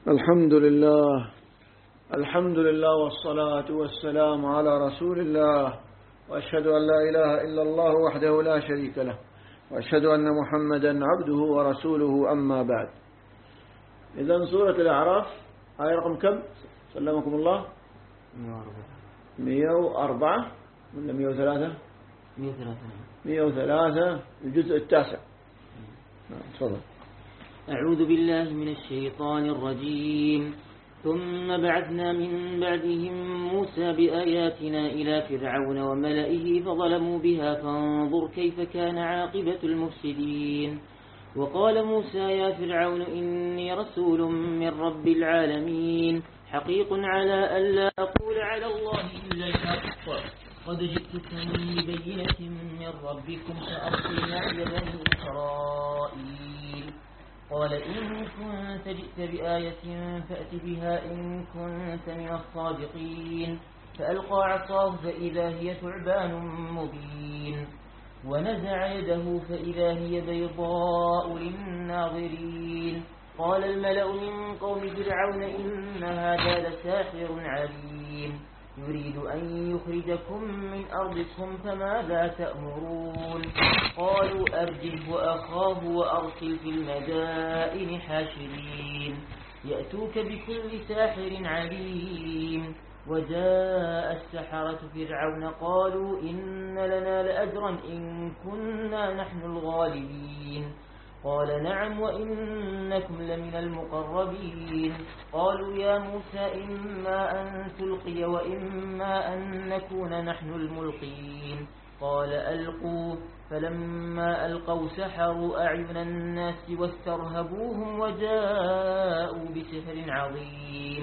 الحمد لله والصلاة والسلام على رسول الله، وأشهد أن لا إله إلا الله وحده لا شريك له، وأشهد أن محمدا عبده ورسوله، أما بعد. إذن سورة الأعراف آية رقم كم؟ سلمكم الله. 104 ولا 103؟ 103 الجزء التاسع. تفضل. أعوذ بالله من الشيطان الرجيم. ثم بعثنا من بعدهم موسى بآياتنا إلى فرعون وملئه فظلموا بها فانظر كيف كان عاقبة المفسدين. وقال موسى يا فرعون إني رسول من رب العالمين حقيق على ألا أقول على الله إلا الحق قد جئتكم ببينة من ربكم فأرسلنا إلى بني إسرائيل. قال إن كنت جئت بآية فأت بها إن كنت من الصادقين. فألقى عصاه فإذا هي ثعبان مبين ونزع يده فإذا هي بيضاء للناظرين. قال الملأ من قوم فرعون إن هذا لساحر عليم يريد أن يخرجكم من أرضكم فماذا تأمرون. قالوا أرجه وأخاه وأرسل في المدائن حاشرين يأتوك بكل ساحر عليم. وجاء السحرة فرعون قالوا إن لنا لأجرا إن كنا نحن الغالبين. قال نعم وإنكم لمن المقربين. قالوا يا موسى إما أن تلقي وإما أن نكون نحن الملقين. قال ألقوا. فلما ألقوا سحروا أعين الناس واسترهبوهم وجاءوا بسحر عظيم.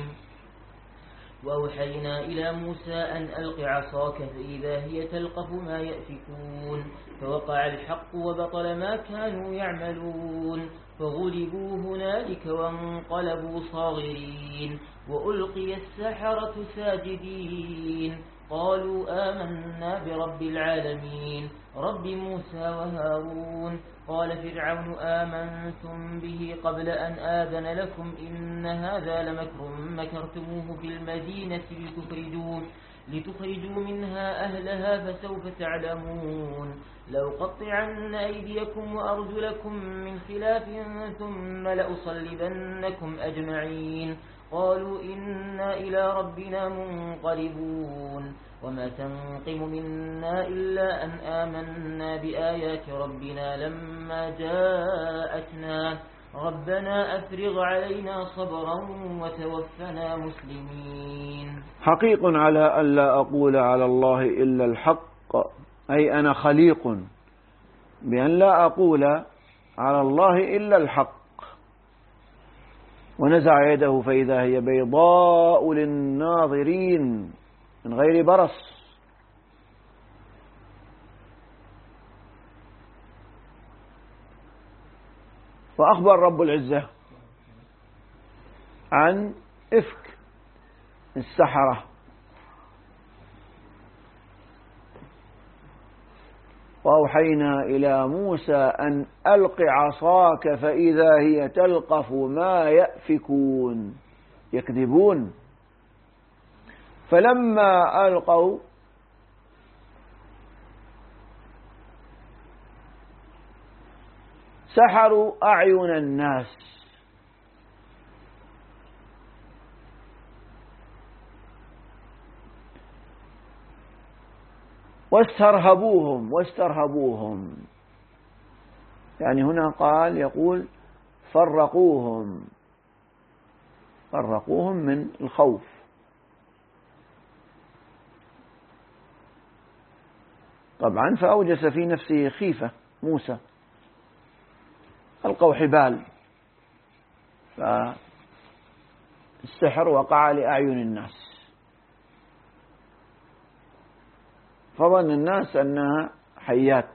وأوحينا إلى موسى أن ألق عصاك فإذا هي تلقف ما يأفكون. فوقع الحق وبطل ما كانوا يعملون فغلبوا هنالك وانقلبوا صاغرين وألقي السحرة ساجدين. قالوا آمنا برب العالمين رب موسى وهارون. قال فرعون آمنتم به قبل أن آذن لكم إن هذا لمكر مكرتموه في المدينة لتخرجوا منها أهلها فسوف تعلمون. لو قطعن أيديكم وأرجلكم من خلاف ثم لأصلبنكم أجمعين. قالوا إنا إلى ربنا منقلبون. وما تنقم منا إلا أن آمنا بآيات ربنا لما جاءتنا ربنا أفرغ علينا صبرا وتوفنا مسلمين. حقيق على ألا أقول على الله إلا الحق، أي أنا خليق بأن لا أقول على الله إلا الحق. ونزع يده فإذا هي بيضاء للناظرين من غير برص. وأخبر رب العزة عن إفك السحرة. وأوحينا إلى موسى أن ألق عصاك فإذا هي تلقف ما يأفكون يكذبون. فلما ألقوا سحروا أعين الناس واسترهبوهم. يعني هنا يقول فرقوهم من الخوف. طبعا فأوجس في نفسه خيفة موسى. ألقوا حبال فالسحر وقع لأعين الناس فظن الناس أنها حيات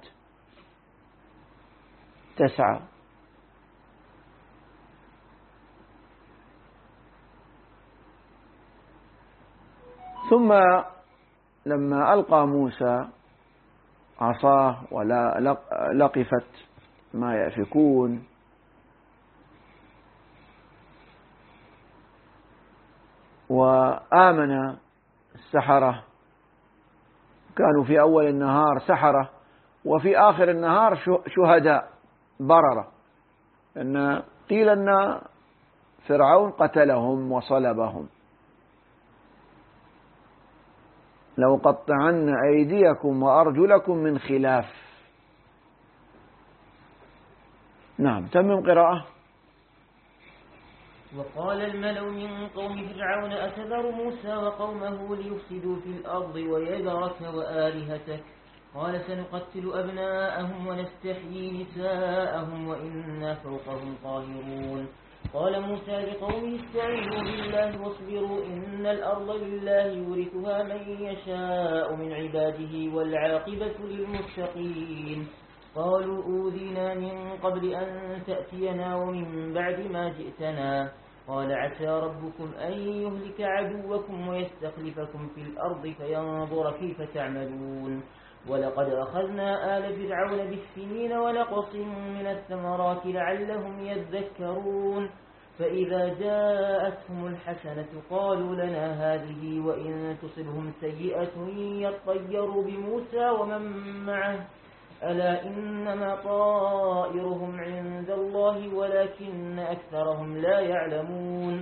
تسعى. ثم لما ألقى موسى عصاه ولا لقفت ما يأفكون وآمن السحرة، كانوا في أول النهار سحرة وفي آخر النهار شهداء بررة، أن قيل أن فرعون قتلهم وصلبهم. لو قطعن أيديكم وأرجلكم من خلاف. نعم، تمم قراءة. وقال الملأ من قوم فرعون أتذر موسى وقومه ليفسدوا في الأرض ويذرك وآلهتك؟ قال سنقتل أبناءهم ونستحيي نساءهم وإنا فوقهم قاهرون. قال موسى لقومه استعينوا بالله واصبروا إن الأرض لله يورثها من يشاء من عباده والعاقبة للمتقين. قالوا أوذينا من قبل أن تأتينا ومن بعد ما جئتنا. قال عسى ربكم أن يهلك عدوكم ويستخلفكم في الأرض فينظر كيف تعملون. ولقد أخذنا آل فرعون بالسنين ونقص من الثمرات لعلهم يذكرون. فإذا جاءتهم الحسنة قالوا لنا هذه وإن تصبهم سيئة يطيروا بموسى ومن معه ألا إنما طائرهم عند الله ولكن أكثرهم لا يعلمون.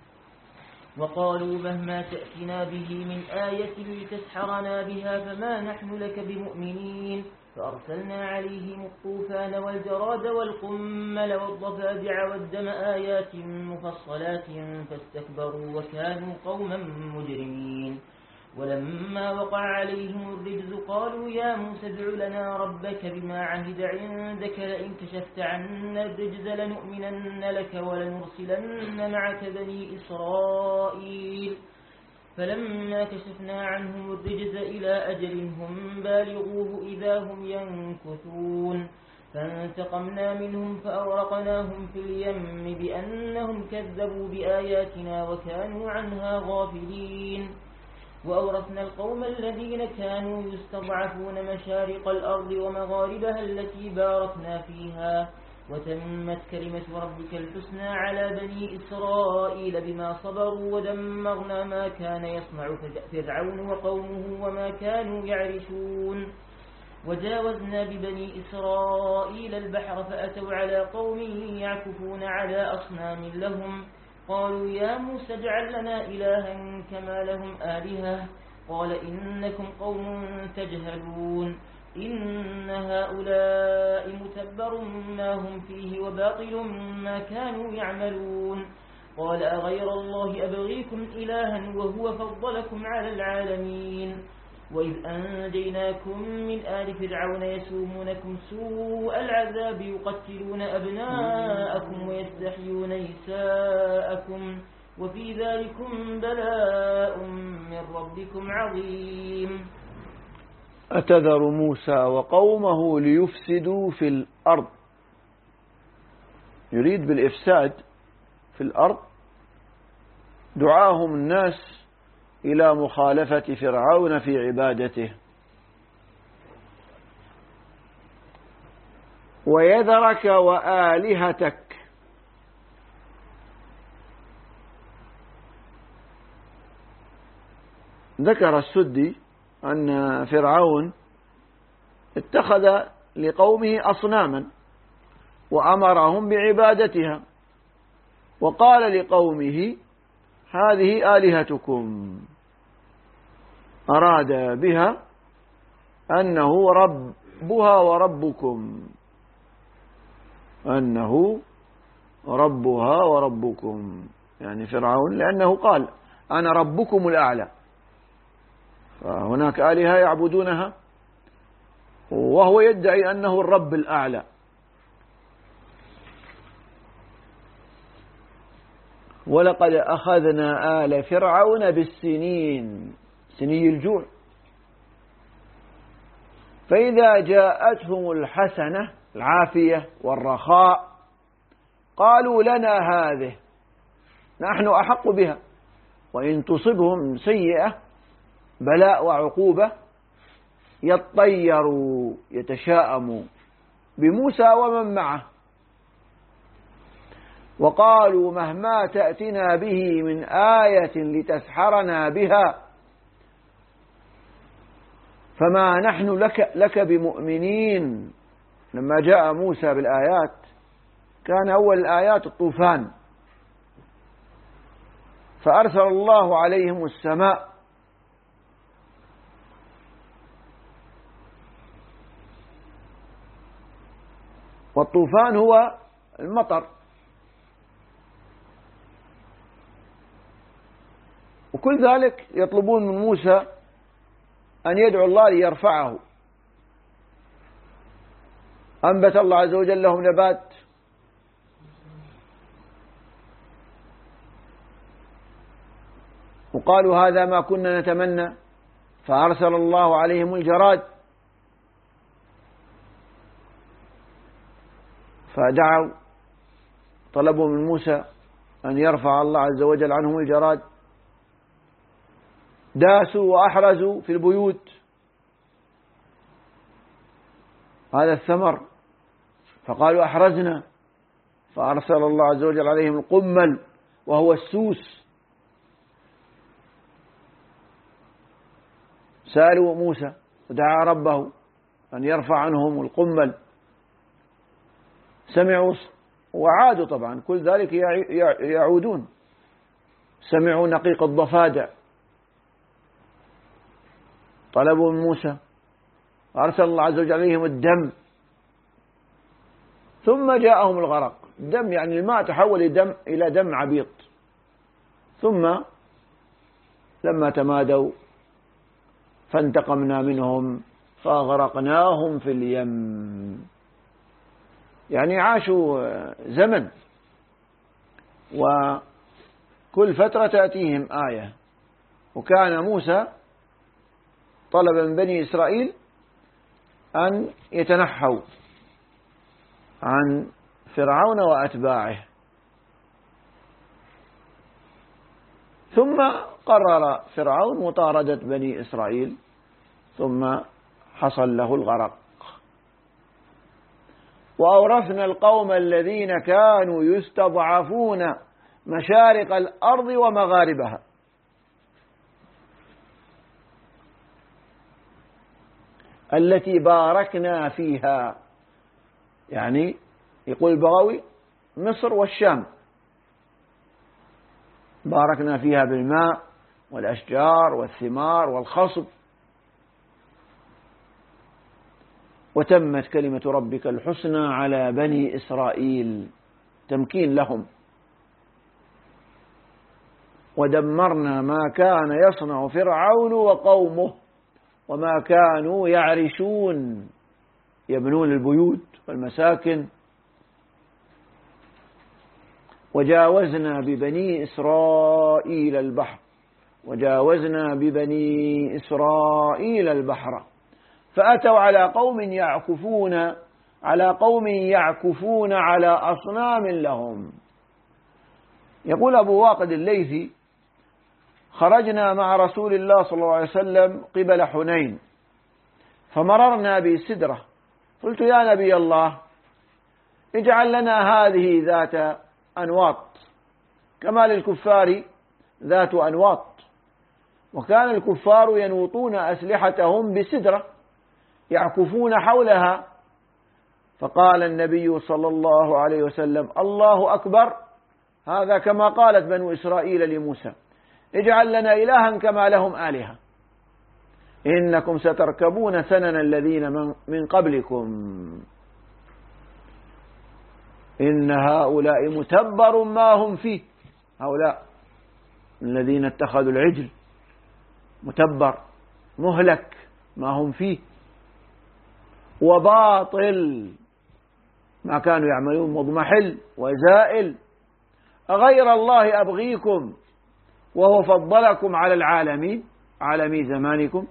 وقالوا مهما تأتنا به من آية لتسحرنا بها فما نحن لك بمؤمنين. فأرسلنا عليهم الطوفان والجراد والقمل والضفادع والدم آيات مفصلات فاستكبروا وكانوا قوما مجرمين. ولما وقع عليهم الرجز قالوا يا موسى ادع لنا ربك بما عهد عندك لئن كشفت عنا الرجز لنؤمنن لك ولنرسلن معك بني إسرائيل. فلما كشفنا عنهم الرجز إلى أجل هم بالغوه إذا هم ينكثون. فانتقمنا منهم فأورقناهم في اليم بأنهم كذبوا بآياتنا وكانوا عنها غافلين. وأورثنا القوم الذين كانوا يستضعفون مشارق الأرض ومغاربها التي باركنا فيها. وتمت كلمة ربك الحسنى على بني إسرائيل بما صبروا ودمرنا ما كان يصنع فرعون وقومه وما كانوا يعرشون. وجاوزنا ببني إسرائيل البحر فأتوا على قوم يعكفون على أصنام لهم. قالوا يا موسى اجعل لنا إلها كما لهم آلهة. قال إنكم قوم تجهلون إن هؤلاء متبر ما هم فيه وباطل ما كانوا يعملون. قال أغير الله أبغيكم إلها وهو فضلكم على العالمين. وإذ أنجيناكم من آل فرعون يسومونكم سوء العذاب يقتلون أبناءكم ويستحيون نساءكم وفي ذلكم بلاء من ربكم عظيم. أتذر موسى وقومه ليفسدوا في الأرض، يريد بالإفساد في الأرض دعاهم الناس إلى مخالفة فرعون في عبادته. ويذرك وآلهتك، ذكر السدي أن فرعون اتخذ لقومه أصناما وأمرهم بعبادتها، وقال لقومه هذه آلهتكم، أراد بها أنه ربها وربكم، أنه ربها وربكم، يعني فرعون لأنه قال أنا ربكم الأعلى، فهناك آلهة يعبدونها وهو يدعي أنه الرب الأعلى. ولقد أخذنا آل فرعون بالسنين، سني الجوع، فإذا جاءتهم الحسنة العافية والرخاء قالوا لنا هذه، نحن أحق بها، وإن تصبهم سيئة بلاء وعقوبة يطيروا يتشاءموا بموسى ومن معه. وقالوا مهما تأتنا به من آية لتسحرنا بها فما نحن لك بمؤمنين. لما جاء موسى بالآيات كان أول الآيات الطوفان، فأرسل الله عليهم السماء والطوفان هو المطر، وكل ذلك يطلبون من موسى أن يدعو الله ليرفعه. أنبت الله عز وجل لهم نبات، وقالوا هذا ما كنا نتمنى، فأرسل الله عليهم الجراد، فدعوا طلبوا من موسى أن يرفع الله عز وجل عنهم الجراد. داسوا وأحرزوا في البيوت هذا الثمر، فقالوا أحرزنا، فأرسل الله عز وجل عليهم القمل وهو السوس. سألوا موسى ودعا ربه أن يرفع عنهم القمل، سمعوا وعادوا، طبعا كل ذلك يعودون. سمعوا نقيق الضفادع، طلبوا من موسى، أرسل الله عز وجل عليهم الدم، ثم جاءهم الغرق. الدم يعني الماء تحول إلى دم عبيط، ثم لما تمادوا فانتقمنا منهم فأغرقناهم في اليم. يعني عاشوا زمن، وكل فترة تأتيهم آية. وكان موسى طلب من بني إسرائيل أن يتنحوا عن فرعون وأتباعه، ثم قرر فرعون مطاردة بني إسرائيل، ثم حصل له الغرق. وأورثنا القوم الذين كانوا يستضعفون مشارق الأرض ومغاربها. التي باركنا فيها، يعني يقول البغوي مصر والشام، باركنا فيها بالماء والأشجار والثمار والخصب. وتمت كلمة ربك الحسنى على بني إسرائيل، تمكين لهم. ودمرنا ما كان يصنع فرعون وقومه وما كانوا يعرشون، يبنون البيوت والمساكن. وجاوزنا ببني إسرائيل البحر، وجاوزنا ببني إسرائيل البحر فأتوا على قوم يعكفون على أصنام لهم. يقول أبو واقد الليثي: خرجنا مع رسول الله صلى الله عليه وسلم قبل حنين، فمررنا بسدرة، قلت يا نبي الله اجعل لنا هذه ذات أنواط كما للكفار ذات أنواط. وكان الكفار ينوطون أسلحتهم بسدرة يعكفون حولها. فقال النبي صلى الله عليه وسلم: الله أكبر، هذا كما قالت بنو إسرائيل لموسى: اجعل لنا إلها كما لهم آلهة، إنكم ستركبون سنن الذين من قبلكم، إن هؤلاء متبر ما هم فيه. هؤلاء الذين اتخذوا العجل متبر مهلك ما هم فيه، وباطل ما كانوا يعملون، مضمحل وزائل. أغير الله أبغيكم وهو فضلكم على العالمين، عالمي زمانكم.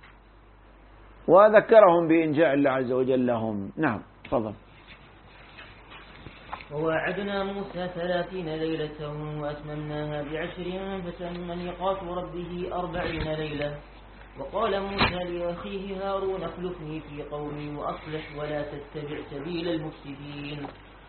وذكرهم بإنجاء الله عز وجل لهم. نعم، تفضل. وواعدنا موسى 30 ليلة وأتممناها ب10 فتم ميقات ربه 40 ليلة. وقال موسى لأخيه هارون: اخلفني في قومي وأصلح ولا تتبع سبيل المفسدين.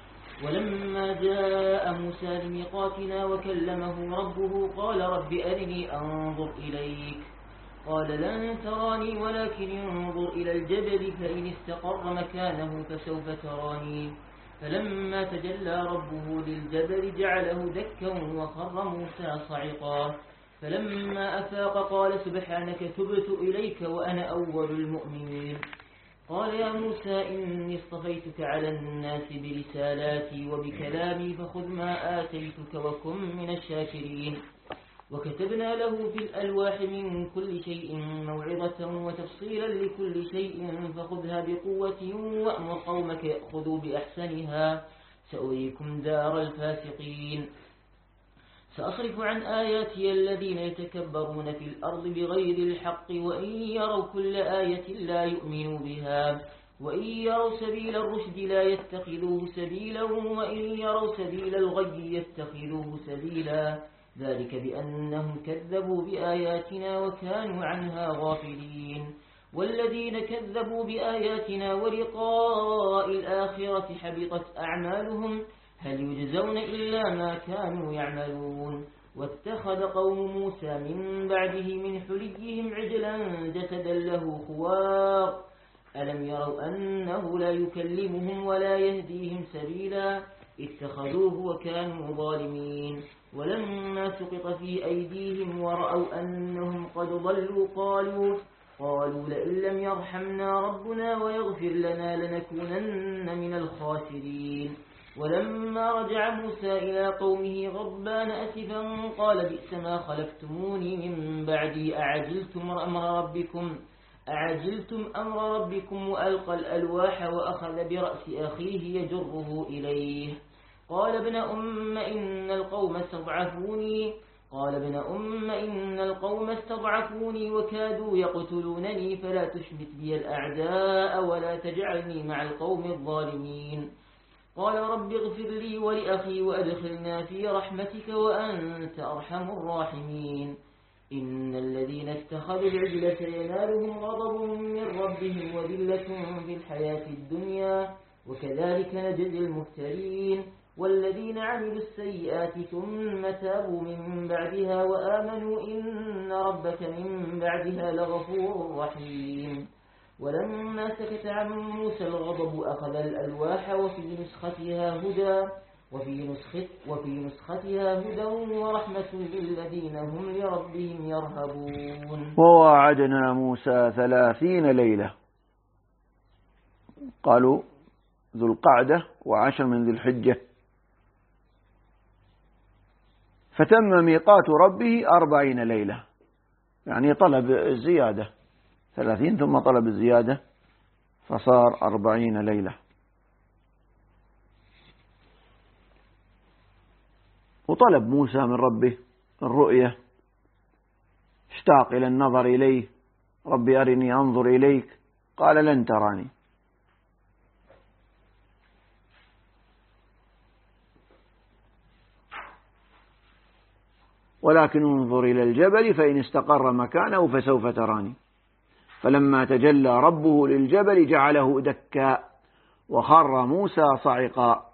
ولما جاء موسى لميقاتنا وكلمه ربه قال رب أرني أنظر إليك قال لن تراني ولكن انظر إلى الجبل فإن استقر مكانه فسوف تراني فلما تجلى ربه للجبل جعله دكا وخر موسى صعقا فلما أفاق قال سبحانك تبت إليك وأنا أول المؤمنين قال يا موسى إني اصطفيتك على الناس برسالاتي وبكلامي فخذ ما آتيتك وكن من الشاكرين وكتبنا له في الألواح من كل شيء موعظة وتفصيلا لكل شيء فخذها بقوة وأمر قومك يأخذوا بأحسنها سأريكم دار الفاسقين سأصرف عن آياتي الذين يتكبرون في الأرض بغير الحق وإن يروا كل آية لا يؤمنوا بها وإن يروا سبيل الرشد لا يتخذوه سبيلا وإن يروا سبيل الغي يتخذوه سبيلا ذلك بأنهم كذبوا بآياتنا وكانوا عنها غافلين والذين كذبوا بآياتنا ولقاء الآخرة حبطت أعمالهم هل يجزون إلا ما كانوا يعملون واتخذ قوم موسى من بعده من حليهم عجلا جسدا له خوار ألم يروا أنه لا يكلمهم ولا يهديهم سبيلا اتخذوه وكانوا ظالمين ولما سقط في أيديهم ورأوا أنهم قد ضلوا قالوا لئن لم يرحمنا ربنا ويغفر لنا لنكونن من الخاسرين ولما رجع موسى إلى قومه غضبان أسفا قال بئس ما خلفتموني من بعدي أعجلتم أمر ربكم وألقى الألواح وأخذ برأس أخيه يجره إليه قال ابن أم إن القوم استضعفوني وكادوا يقتلونني فلا تشمت بي الأعداء ولا تجعلني مع القوم الظالمين قال رب اغفر لي ولأخي وأدخلنا في رحمتك وأنت أرحم الراحمين إن الذين اتخذوا العجل سينالهم غضب من ربهم وذلة في الحياة الدنيا وكذلك نجزي المفترين والذين عملوا السيئات ثم تابوا من بعدها وآمنوا إن ربك من بعدها لغفور رحيم ولما سكت عن موسى الغضب أخذ الألواح وفي نسختها هدى ورحمة للذين هم لربهم يرهبون وواعدنا موسى 30 ليلة قالوا ذو القعدة و10 من ذي الحجة فتم ميقات ربه 40 ليلة يعني طلب الزيادة 30 ثم طلب الزيادة فصار 40 ليلة وطلب موسى من ربه الرؤية اشتاق إلى النظر إليه ربي أرني أنظر إليك قال لن تراني ولكن انظر إلى الجبل فإن استقر مكانه فسوف تراني فلما تجلى ربه للجبل جعله دكا وخر موسى صعقا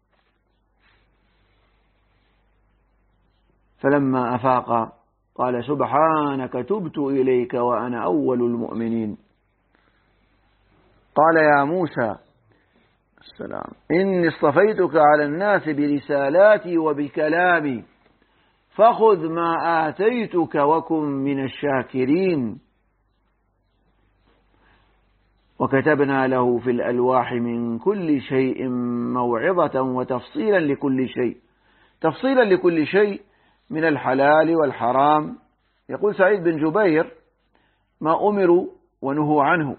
فلما أفاق قال سبحانك تبت إليك وأنا أول المؤمنين قال يا موسى السلام إني اصطفيتك على الناس برسالاتي وبكلامي فخذ ما آتيتك وكن من الشاكرين وكتبنا له في الألواح من كل شيء موعظة وتفصيلا لكل شيء من الحلال والحرام. يقول سعيد بن جبير ما أمروا ونهوا عنه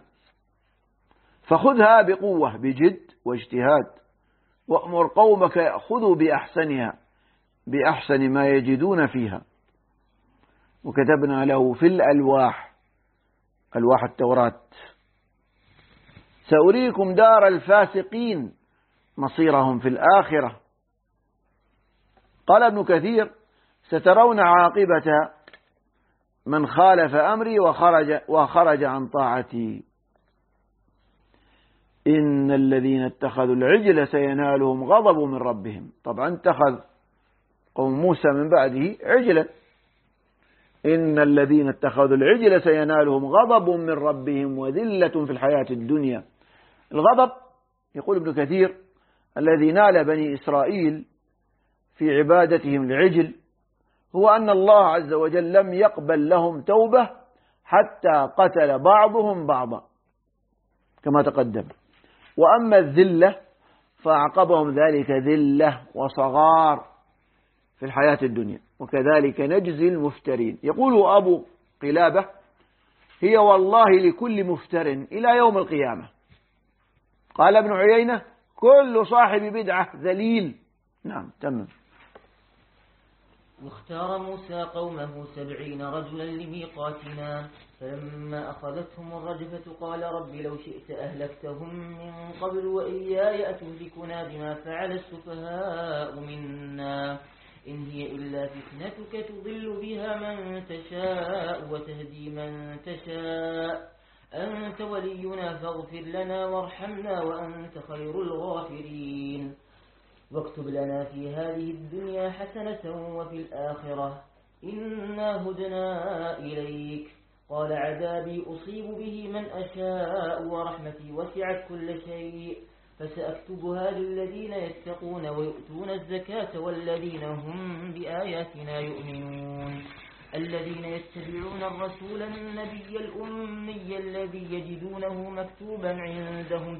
فخذها بقوة بجد واجتهاد وأمر قومك يأخذوا بأحسن ما يجدون فيها. وكتبنا له في الألواح ألواح التوراة سأريكم دار الفاسقين مصيرهم في الآخرة. قال ابن كثير سترون عاقبة من خالف أمري وخرج عن طاعتي. إن الذين اتخذوا العجل سينالهم غضب من ربهم. طبعا اتخذ قوم موسى من بعده عجلا. إن الذين اتخذوا العجل سينالهم غضب من ربهم وذلة في الحياة الدنيا. الغضب يقول ابن كثير الذي نال بني إسرائيل في عبادتهم العجل هو أن الله عز وجل لم يقبل لهم توبة حتى قتل بعضهم بعضا كما تقدم. وأما الذلة فأعقبهم ذلك ذلة وصغار في الحياة الدنيا، وكذلك نجزي المفترين. يقول أبو قلابة هي والله لكل مفتر إلى يوم القيامة. قال ابن عيينة كل صاحب بدعة ذليل. نعم تمام. واختار موسى قومه 70 رجلا لميقاتنا فلما أخذتهم الرجفة قال رب لو شئت أهلكتهم من قبل وإياي أتهلكنا بما فعل السفهاء منا إن هي إلا فتنتك تضل بها من تشاء وتهدي من تشاء أنت ولينا فاغفر لنا وارحمنا وأنت خير الغافرين واكتب لنا في هذه الدنيا حسنة وفي الآخرة إنا هدنا إليك قال عذابي أصيب به من أشاء ورحمتي وسعت كل شيء فسأكتبها للذين يتقون ويؤتون الزكاة والذين هم بآياتنا يؤمنون الذين يتبعون الرسول النبي الأمي الذي يجدونه مكتوبا عندهم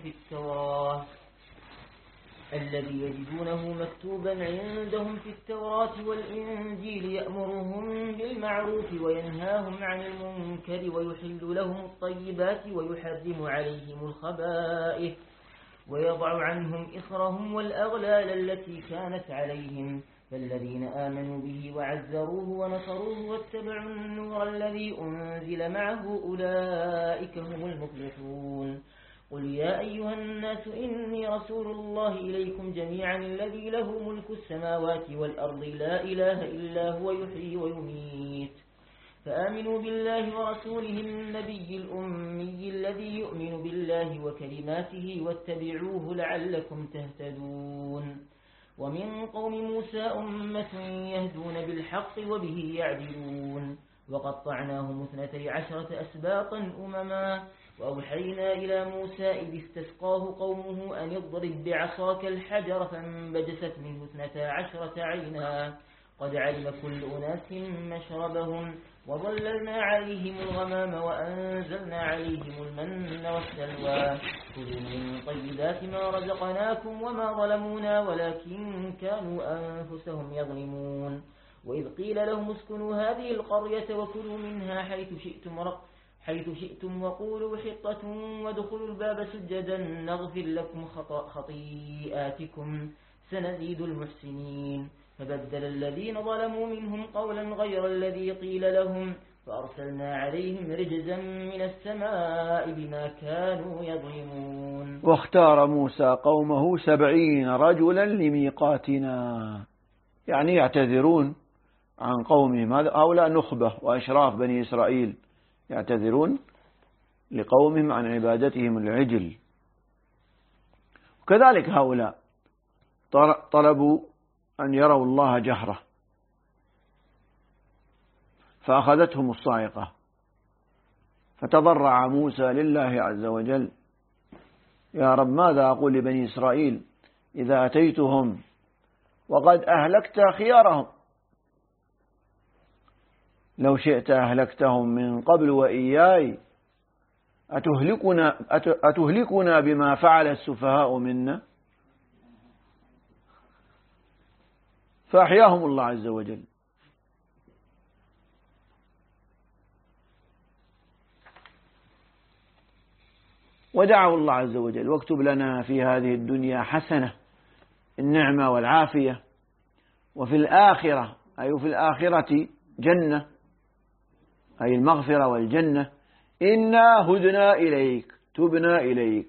في التوراة والإنجيل يأمرهم بالمعروف وينهاهم عن المنكر ويحل لهم الطيبات ويحرم عليهم الخبائث ويضع عنهم إصرهم والأغلال التي كانت عليهم فالذين آمنوا به وعزروه ونصروه واتبعوا النور الذي أنزل معه أولئك هم المفلحون قل يا أيها الناس إني رسول الله إليكم جميعا الذي له ملك السماوات والأرض لا إله إلا هو يحيي ويميت فآمنوا بالله ورسوله النبي الأمي الذي يؤمن بالله وكلماته واتبعوه لعلكم تهتدون ومن قوم موسى أمة يهدون بالحق وبه يعدلون وقطعناهم 12 أسباطا أمما وأوحينا إلى موسى إذ استسقاه قومه أن اضرب بعصاك الحجر فانبجست منه 12 عينا قد علم كل أناس مشربهم وظللنا عليهم الغمام وأنزلنا عليهم المن والسلوى كلوا من طيبات ما رزقناكم وما ظلمونا ولكن كانوا أنفسهم يظلمون وإذ قيل لهم اسكنوا هذه القرية وكلوا منها حيث شئتم وقولوا حطة وادخلوا الباب سجدا نغفر لكم خطيئاتكم سنزيد المحسنين فبدل الذين ظلموا منهم قولا غير الذي قيل لهم فأرسلنا عليهم رجزا من السماء بما كانوا يظلمون. واختار موسى قومه 70 رجلا لميقاتنا يعني يعتذرون عن قومهم. هؤلاء نخبة وأشراف بني إسرائيل يعتذرون لقومهم عن عبادتهم العجل. وكذلك هؤلاء طلبوا أن يروا الله جهرة فأخذتهم الصاعقة فتضرع موسى لله عز وجل يا رب ماذا أقول لبني إسرائيل إذا أتيتهم وقد أهلكت خيارهم لو شئت أهلكتهم من قبل وإياي أتهلكنا بما فعل السفهاء منا فأحياهم الله عز وجل. ودعوا الله عز وجل واكتب لنا في هذه الدنيا حسنة النعمة والعافية وفي الآخرة أي في الآخرة جنة أي المغفرة والجنة إنا هدنا إليك تبنا إليك.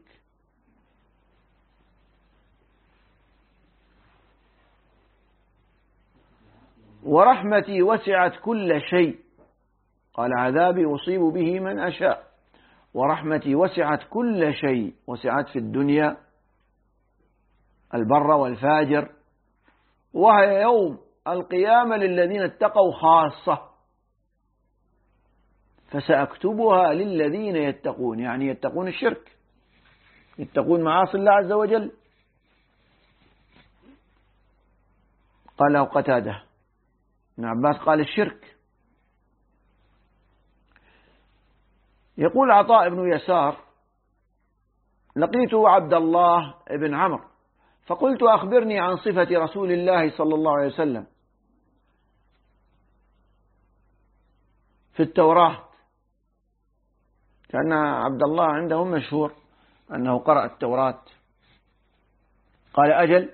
ورحمتي وسعت كل شيء قال عذابي أصيب به من أشاء ورحمتي وسعت كل شيء، وسعت في الدنيا البر والفاجر، وهي يوم القيامة للذين اتقوا خاصة، فسأكتبها للذين يتقون، يعني يتقون الشرك، يتقون معاصي الله عز وجل. قاله قتادة. ابن عباس قال الشرك. يقول عطاء بن يسار: لقيت عبد الله بن عمرو فقلت أخبرني عن صفة رسول الله صلى الله عليه وسلم في التوراة، كان عبد الله عندهم مشهور أنه قرأ التوراة. قال: أجل،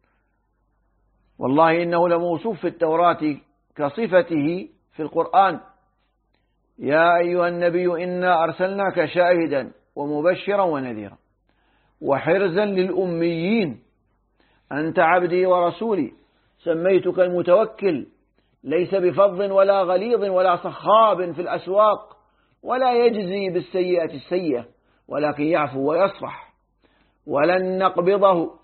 والله إنه لموصوف في التوراة كصفته في القرآن: يا أيها النبي إنا أرسلناك شاهدا ومبشرا ونذيرا وحرزا للأميين أنت عبدي ورسولي سميتك المتوكل ليس بفظ ولا غليظ ولا صخاب في الأسواق ولا يجزي بالسيئة السيئة ولكن يعفو ويصفح ولن نقبضه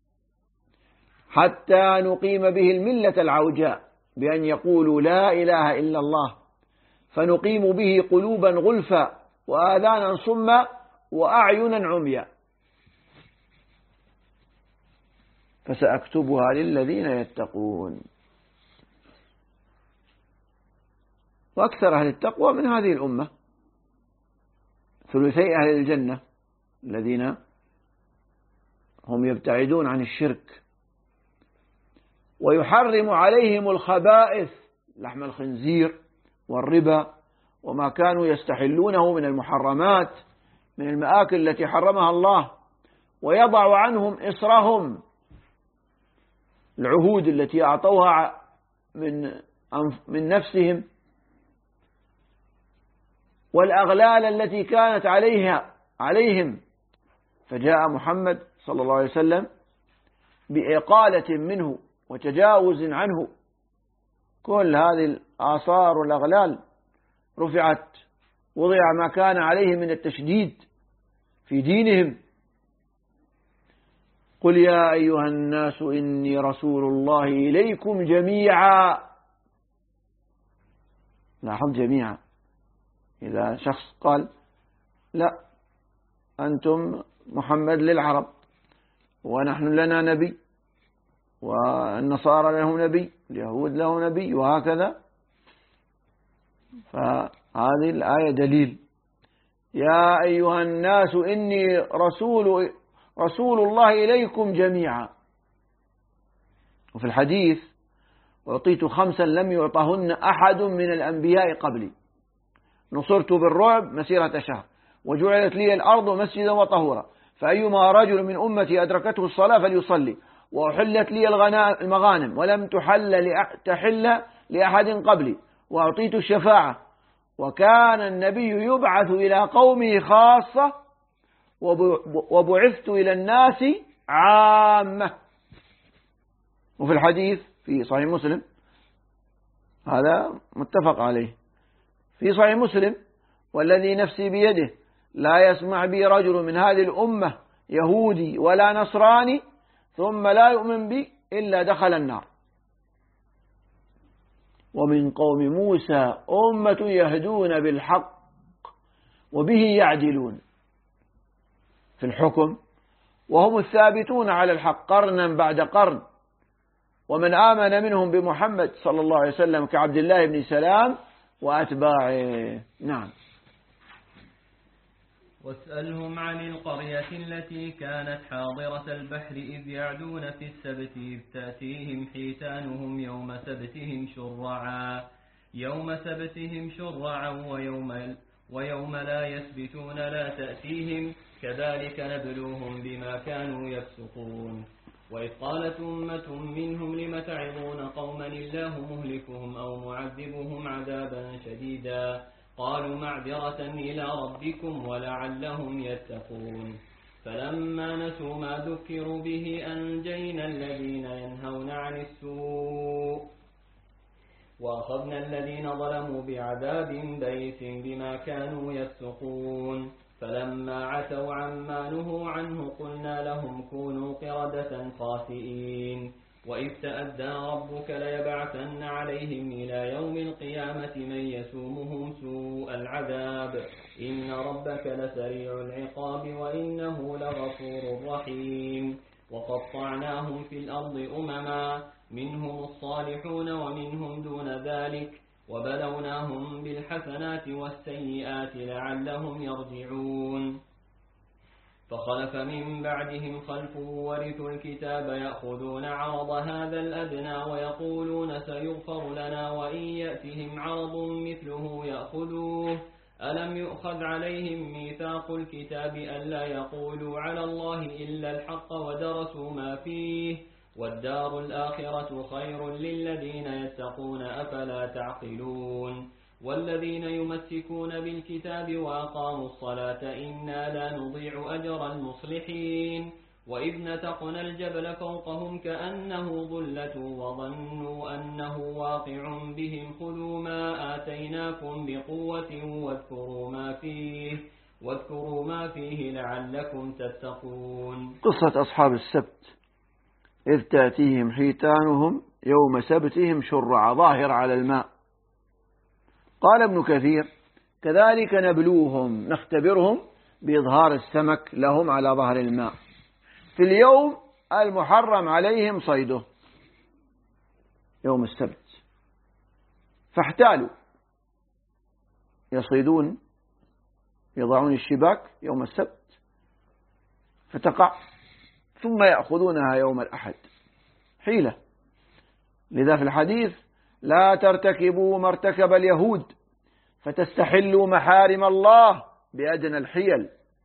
حتى نقيم به الملة العوجاء بأن يقولوا لا إله إلا الله فنقيم به قلوبا غلفا وآذانا صما وأعينا عميا فسأكتبها للذين يتقون. وأكثر أهل التقوى من هذه الأمة، ثلثي أهل الجنة الذين هم يبتعدون عن الشرك، ويحرم عليهم الخبائث لحم الخنزير والربا وما كانوا يستحلونه من المحرمات من المآكل التي حرمها الله، ويضع عنهم إصرهم، العهود التي أعطوها من نفسهم، والأغلال التي كانت عليهم. فجاء محمد صلى الله عليه وسلم بإقالة منه وتجاوز عنه، كل هذه الآثار والأغلال رفعت، وضع ما كان عليه من التشديد في دينهم. قل يا أيها الناس إني رسول الله إليكم جميعا. لاحظ جميعا، إذا شخص قال لا أنتم محمد للعرب ونحن لنا نبي والنصارى لهم نبي اليهود له نبي وهكذا، فهذه الآية دليل. يا أيها الناس إني رسول الله إليكم جميعا. وفي الحديث: أعطيت 5 لم يعطهن أحد من الأنبياء قبلي، نصرت بالرعب مسيرة شهر وجعلت لي الأرض مسجدا وطهورا فأيما رجل من أمتي أدركته الصلاة فليصلي وأحلت لي المغانم ولم تحل لأحد قبلي وأعطيت الشفاعة وكان النبي يبعث إلى قومه خاصة وبعثت إلى الناس عامة. وفي الحديث في صحيح مسلم، هذا متفق عليه، في صحيح مسلم: والذي نفسي بيده لا يسمع بي رجل من هذه الأمة يهودي ولا نصراني ثم لا يؤمن بي إلا دخل النار. ومن قوم موسى أمة يهدون بالحق وبه يعدلون في الحكم وهم الثابتون على الحق قرنا بعد قرن، ومن آمن منهم بمحمد صلى الله عليه وسلم كعبد الله بن سلام وأتباعه. نعم. واسألهم عن القرية التي كانت حاضرة البحر إذ يعدون في السبت إذ تأتيهم حيتانهم يوم سبتهم شرعا ويوم لا يسبتون لا تأتيهم كذلك نبلوهم بما كانوا يفسقون. وإذ قالت أمة منهم لم تعظون قوما الله مهلكهم أو معذبهم عذابا شديدا قالوا معذرة إلى ربكم ولعلهم يتقون. فلما نسوا ما ذكروا به أنجينا الذين ينهون عن السوء وأخذنا الذين ظلموا بعذاب بئيس بما كانوا يفسقون فلما عتوا عما نهوا عنه قلنا لهم كونوا قردة خاسئين وإذ تأذن ربك ليبعثن عليهم إلى يوم القيامة من يسومهم سوء العذاب إن ربك لسريع العقاب وإنه لغفور رحيم وقطعناهم في الأرض أمما منهم الصالحون ومنهم دون ذلك وبلوناهم بالحسنات والسيئات لعلهم يرجعون فخلف من بعدهم خلف ورثوا الكتاب يأخذون عرض هذا الأدنى ويقولون سيغفر لنا وإن يأتهم عرض مثله يأخذوه ألم يؤخذ عليهم ميثاق الكتاب ألا يقولوا على الله إلا الحق ودرسوا ما فيه والدار الآخرة خير للذين يتقون أفلا تعقلون والذين يمسكون بالكتاب وأقاموا الصلاة إنا لا نضيع أجر المصلحين وإذ نتقنا الجبل فوقهم كأنه ظلة وظنوا أنه واقع بهم خذوا ما آتيناكم بقوة واذكروا ما فيه لعلكم تتقون. قصة أصحاب السبت إذ تأتيهم حيتانهم يوم سبتهم شرعا ظاهر على الماء. قال ابن كثير كذلك نبلوهم نختبرهم بإظهار السمك لهم على ظهر الماء في اليوم المحرم عليهم صيده يوم السبت فاحتالوا يصيدون يضعون الشباك يوم السبت فتقع ثم يأخذونها يوم الأحد حيلة. لذا في الحديث لا ترتكبوا ما ارتكب اليهود فتستحلوا محارم الله بأدنى الحيل.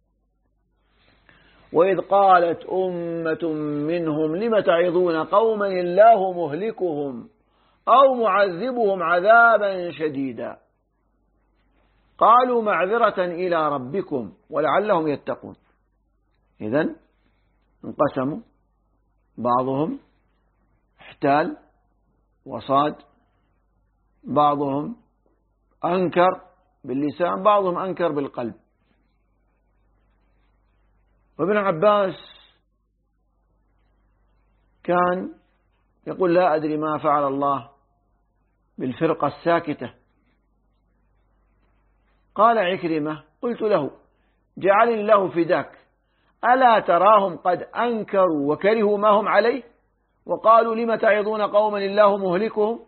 وإذ قالت أمة منهم لم تعظون قوما الله مهلكهم أو معذبهم عذابا شديدا قالوا معذرة إلى ربكم ولعلهم يتقون. إذن انقسموا بعضهم احتال وصاد بعضهم أنكر باللسان بعضهم أنكر بالقلب. وابن عباس كان يقول لا أدري ما فعل الله بالفرقة الساكتة. قال عكرمة قلت له جعلني الله فداك ألا تراهم قد أنكروا وكرهوا ما هم عليه وقالوا لم تعظون قوما الله مهلكهم.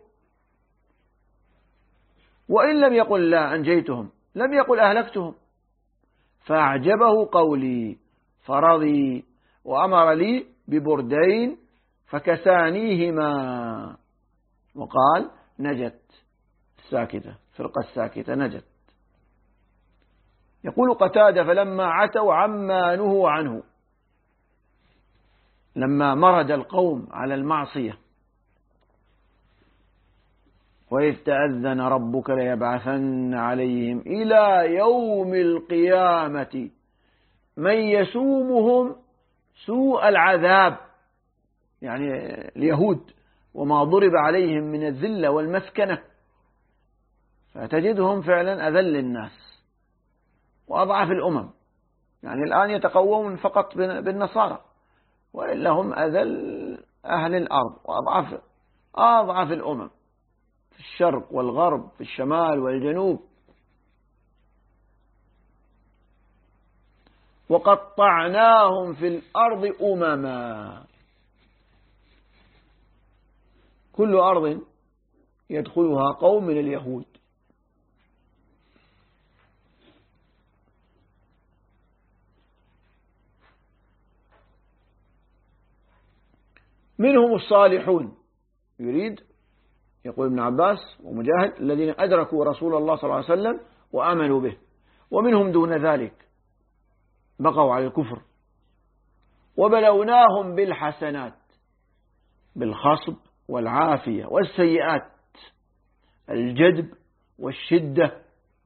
وإن لم يقل لا أنجيتهم لم يقل أهلكتهم فأعجبه قولي فرضي وأمر لي ببردين فكسانيهما وقال نجت الساكتة فرقة الساكتة نجت. يقول قتادة فلما عتوا عما نهوا عنه لما مرد القوم على المعصية وإذ تأذن ربك ليبعثن عليهم إلى يوم القيامة من يسومهم سوء العذاب يعني اليهود وما ضرب عليهم من الذلة والمسكنة فتجدهم فعلا أذل الناس وأضعف الأمم. يعني الآن يتقومون فقط بالنصارى وإلا هم أذل أهل الأرض وأضعف الأمم في الشرق والغرب في الشمال والجنوب. وقطعناهم في الأرض أمما كل أرض يدخلها قوم من اليهود منهم الصالحون يريد يقول ابن عباس ومجاهد الذين أدركوا رسول الله صلى الله عليه وسلم وآمنوا به ومنهم دون ذلك بقوا على الكفر. وبلوناهم بالحسنات بالخصب والعافية والسيئات الجدب والشدة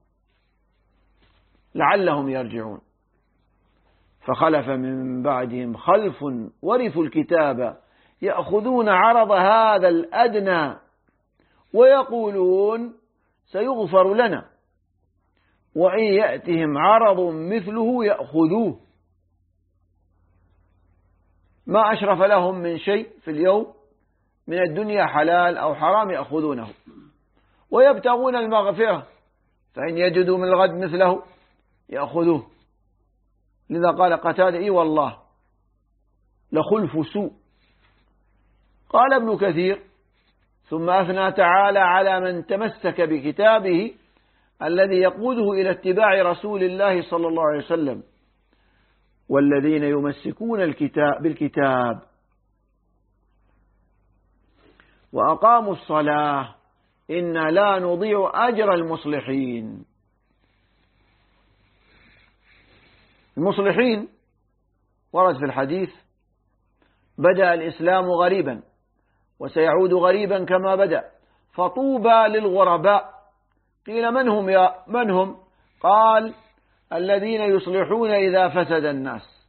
لعلهم يرجعون. فخلف من بعدهم خلف ورثوا الكتاب يأخذون عرض هذا الأدنى ويقولون سيغفر لنا، وإن يأتهم عرض مثله يأخذوه، ما أشرف لهم من شيء في اليوم من الدنيا حلال أو حرام يأخذونه، ويبتغون المغفرة فإن يجدوا من الغد مثله يأخذوه. لذا قال قتادة: إي والله لخلف سوء. قال ابن كثير: ثم أثنى تعالى على من تمسك بكتابه الذي يقوده إلى اتباع رسول الله صلى الله عليه وسلم: والذين يمسكون بالكتاب وأقاموا الصلاة إنا لا نضيع أجر المصلحين. المصلحين ورد في الحديث: بدأ الإسلام غريبا وسيعود غريبا كما بدأ، فطوبى للغرباء. قيل: من هم؟ قال: الذين يصلحون إذا فسد الناس.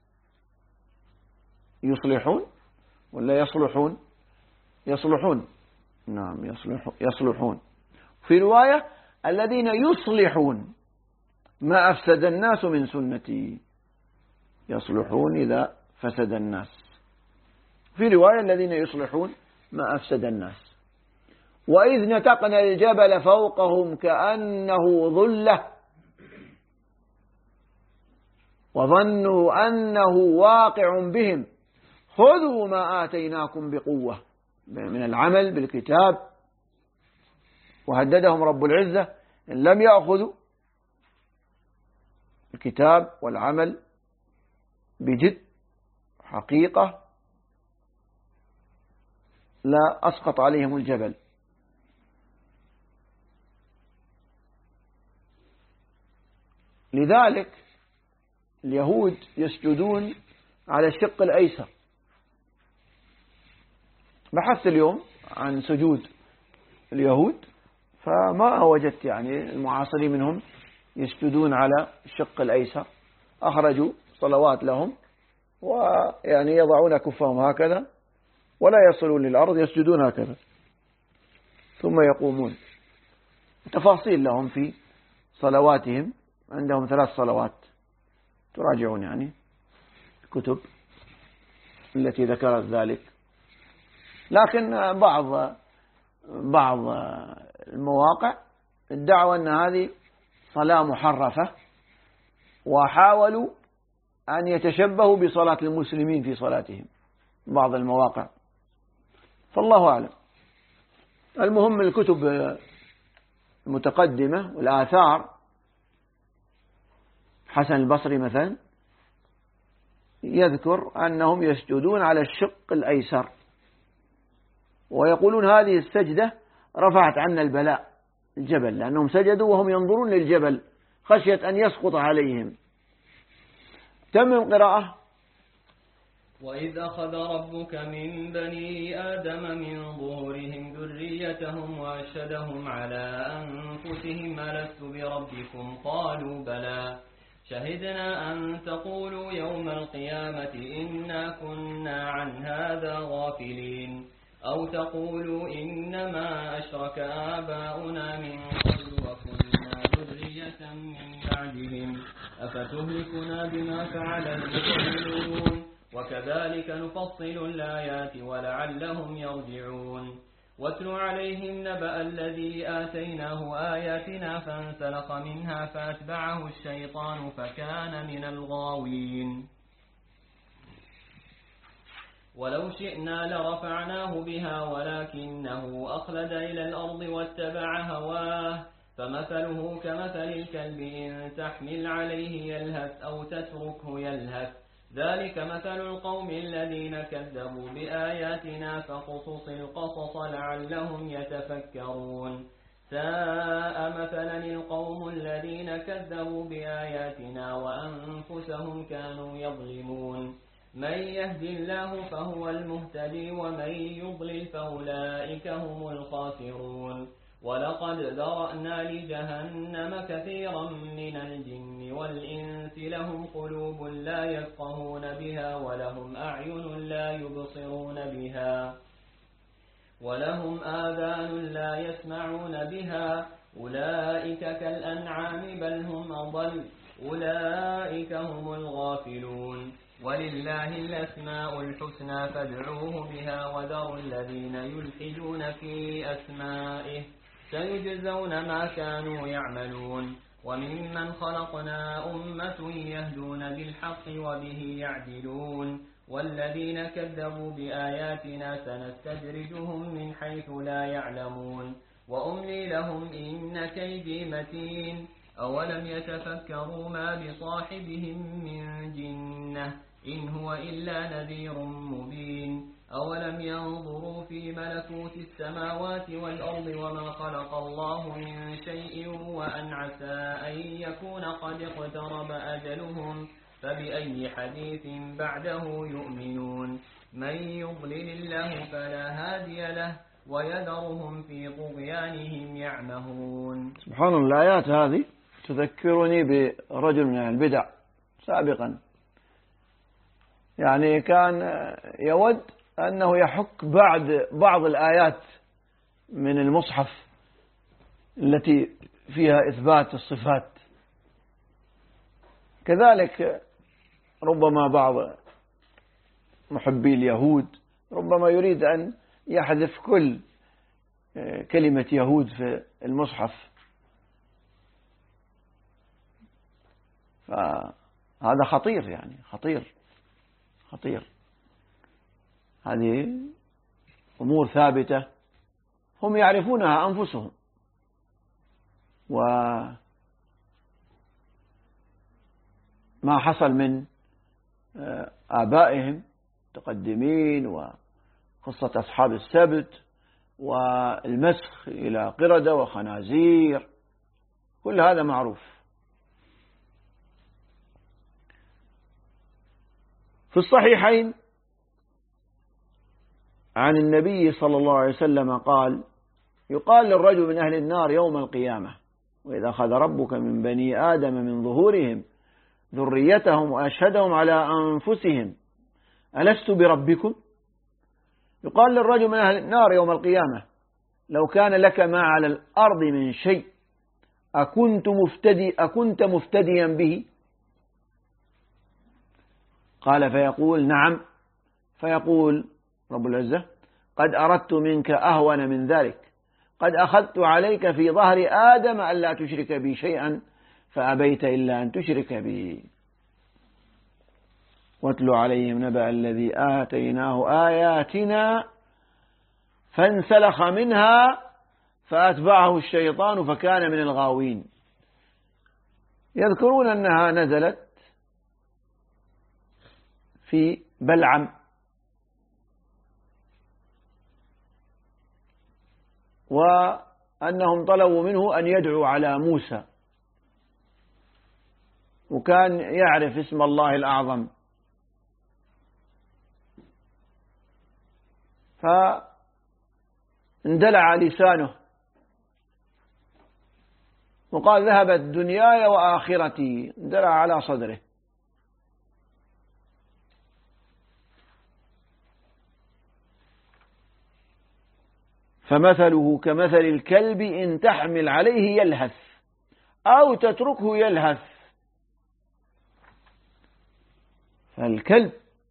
يصلحون ولا يصلحون؟ يصلحون، نعم يصلحون. في رواية: الذين يصلحون ما أفسد الناس من سنتي. يصلحون إذا فسد الناس. في رواية: الذين يصلحون ما أفسد الناس. وإذ نتقنا الجبل فوقهم كأنه ظلة وظنوا أنه واقع بهم خذوا ما آتيناكم بقوة، من العمل بالكتاب. وهددهم رب العزة إن لم يأخذوا الكتاب والعمل بجد حقيقة لا أسقط عليهم الجبل. لذلك اليهود يسجدون على الشق الأيسر. بحثت اليوم عن سجود اليهود فما وجدت المعاصرين منهم يسجدون على الشق الأيسر. أخرجوا صلوات لهم يضعون كفهم هكذا ولا يصلون للأرض، يسجدون هكذا ثم يقومون. تفاصيل لهم في صلواتهم، عندهم 3 صلوات تراجعون الكتب التي ذكرت ذلك. لكن بعض المواقع ادعوا أن هذه صلاة محرفة وحاولوا أن يتشبهوا بصلاة المسلمين في صلاتهم، بعض المواقع، فالله أعلم. المهم الكتب المتقدمة والآثار، حسن البصري مثلا يذكر أنهم يسجدون على الشق الأيسر، ويقولون هذه السجدة رفعت عنا الجبل، لأنهم سجدوا وهم ينظرون للجبل خشية أن يسقط عليهم. تمم قراءة. وإذ أخذ ربك من بني آدم من ظهورهم ذريتهم وأشهدهم على أنفسهم ألست بربكم قالوا بلى شهدنا أن تقولوا يوم القيامة إنا كنا عن هذا غافلين أو تقولوا إنما أشرك آباؤنا من قبل وكنا ذرية من بعدهم أفتهلكنا بما فعل المبطلون وكذلك نفصل الآيات ولعلهم يرجعون. واتل عليهم نبأ الذي آتيناه آياتنا فانسلخ منها فأتبعه الشيطان فكان من الغاوين. ولو شئنا لرفعناه بها ولكنه أخلد إلى الأرض واتبع هواه فمثله كمثل الكلب إن تحمل عليه يلهث أو تتركه يلهث ذلك مثل القوم الذين كذبوا بآياتنا فقصص القصص لعلهم يتفكرون. ساء مثلا القوم الذين كذبوا بآياتنا وأنفسهم كانوا يظلمون. من يهد الله فهو المهتدي ومن يضلل فأولئك هم الخاسرون. ولقد ذرأنا لجهنم كثيرا من الجن والإنس لهم قلوب لا يفقهون بها ولهم أعين لا يبصرون بها ولهم آذان لا يسمعون بها أولئك كالأنعام بل هم أضل أولئك هم الغافلون ولله الأسماء الحسنى فادعوه بها وذروا الذين يلحدون في أسمائه سيجزون ما كانوا يعملون وممن خلقنا أمة يهدون بالحق وبه يعدلون والذين كذبوا بآياتنا سنستدرجهم من حيث لا يعلمون وأملي لهم إن كيدي متين أولم يتفكروا ما بصاحبهم من جنة إن هو إلا نذير مبين أولم ينظروا في ملكوت السماوات والأرض وما خلق الله من شيء وأن عسى أن يكون قد اقترب أجلهم فبأي حديث بعده يؤمنون من يضلل الله فلا هادي له ويذرهم في طغيانهم يعمهون. سبحان الله، الآيات هذه تذكرني برجل من البدع سابقا، يعني كان يود أنه يحك بعض الآيات من المصحف التي فيها إثبات الصفات. كذلك ربما بعض محبي اليهود ربما يريد أن يحذف كل كلمة يهود في المصحف، فهذا خطير، يعني خطير. هذه أمور ثابتة هم يعرفونها أنفسهم، وما حصل من آبائهم تقدمين وقصة أصحاب السبت والمسخ إلى قردة وخنازير، كل هذا معروف. في الصحيحين عن النبي صلى الله عليه وسلم قال: يقال للرجل من أهل النار يوم القيامة: وإذا أخذ ربك من بني آدم من ظهورهم ذريتهم وأشهدهم على أنفسهم ألست بربكم؟ يقال للرجل من أهل النار يوم القيامة: لو كان لك ما على الأرض من شيء أكنت مفتديا به؟ قال فيقول: نعم. فيقول رب العزة: قد أردت منك أهون من ذلك، قد أخذت عليك في ظهر آدم ألا تشرك بي شيئا فأبيت إلا أن تشرك بي. واتل عليهم نبأ الذي آتيناه آياتنا فانسلخ منها فأتبعه الشيطان فكان من الغاوين. يذكرون أنها نزلت في بلعم، وأنهم طلبوا منه أن يدعو على موسى، وكان يعرف اسم الله الأعظم، فاندلع لسانه وقال: ذهبت دنياي وآخرتي، اندلع على صدره. فمثله كمثل الكلب إن تحمل عليه يلهث أو تتركه يلهث. فالكلب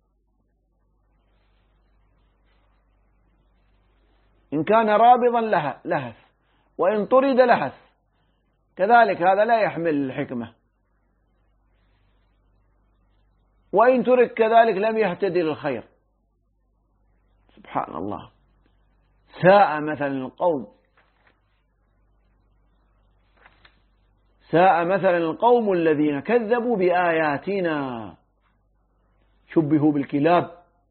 إن كان رابضا لهث، وإن طرد لهث. كذلك هذا لا يحمل الحكمة، وإن ترك كذلك لم يهتدي للخير. سبحان الله، ساء مثل القوم الذين كذبوا بآياتنا. شبهوا بالكلاب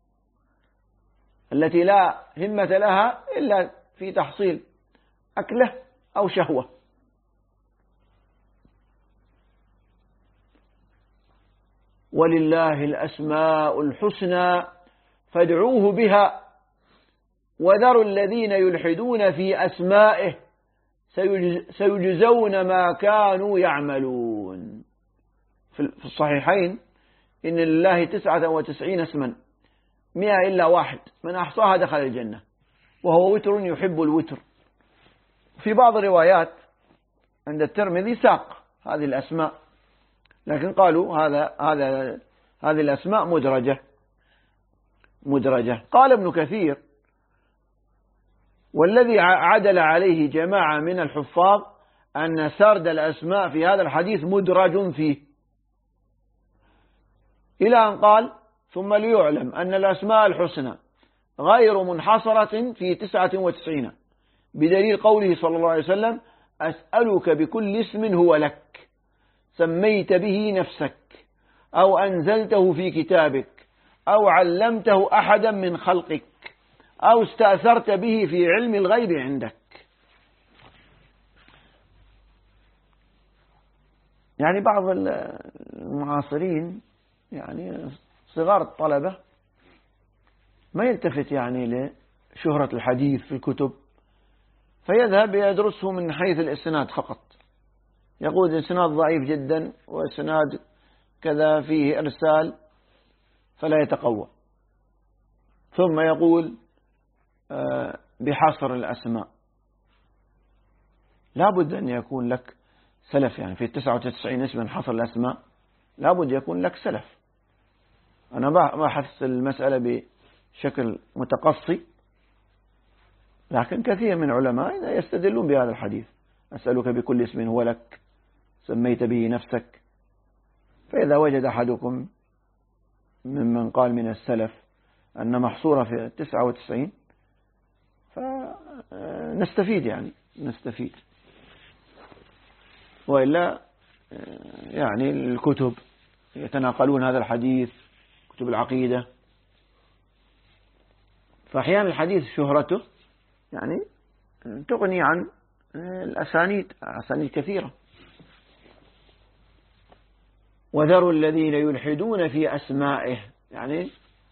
التي لا همة لها إلا في تحصيل أكله أو شهوة. ولله الأسماء الحسنى فادعوه بها وذروا الذين يلحدون في أسمائه سيجزون ما كانوا يعملون. في الصحيحين: إن لله 99 اسما 100 إلا واحد، من أحصاها دخل الجنة. وهو وتر يحب الوتر. في بعض الروايات عند الترمذي ساق هذه الأسماء، لكن قالوا هذه الأسماء مدرجة. قال ابن كثير: والذي عدل عليه جماعة من الحفاظ أن سرد الأسماء في هذا الحديث مدرج فيه، إلى أن قال: ثم ليعلم أن الأسماء الحسنى غير منحصرة في 99، بدليل قوله صلى الله عليه وسلم: أسألك بكل اسم هو لك سميت به نفسك أو أنزلته في كتابك أو علمته أحدا من خلقك أو استأثرت به في علم الغيب عندك. يعني بعض المعاصرين يعني صغار الطلبة ما يلتفت يعني لشهرة الحديث في الكتب، فيذهب يدرسه من حيث الإسناد فقط، يقول الإسناد ضعيف جدا وإسناد كذا فيه إرسال فلا يتقوى، ثم يقول بحصر الأسماء. لا بد أن يكون لك سلف، يعني في 99 اسم حصر الأسماء لا بد يكون لك سلف. أنا ما أحس المسألة بشكل متقصي، لكن كثير من العلماء يستدلون بهذا الحديث: أسألك بكل اسم هو لك سميت به نفسك. فإذا وجد أحدكم ممن قال من السلف أن محصورة في 99 فنستفيد، يعني نستفيد. وإلا يعني الكتب يتناقلون هذا الحديث، كتب العقيدة، فأحيانا الحديث شهرته يعني تغني عن الأسانيد، أسانيد كثيرة. وذروا الذين يلحدون في أسمائه، يعني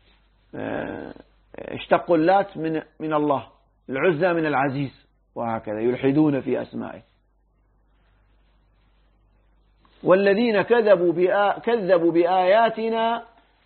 اشتقوا اللات من الله، العزى من العزيز، وهكذا يلحدون في أسمائه. والذين كذبوا بآياتنا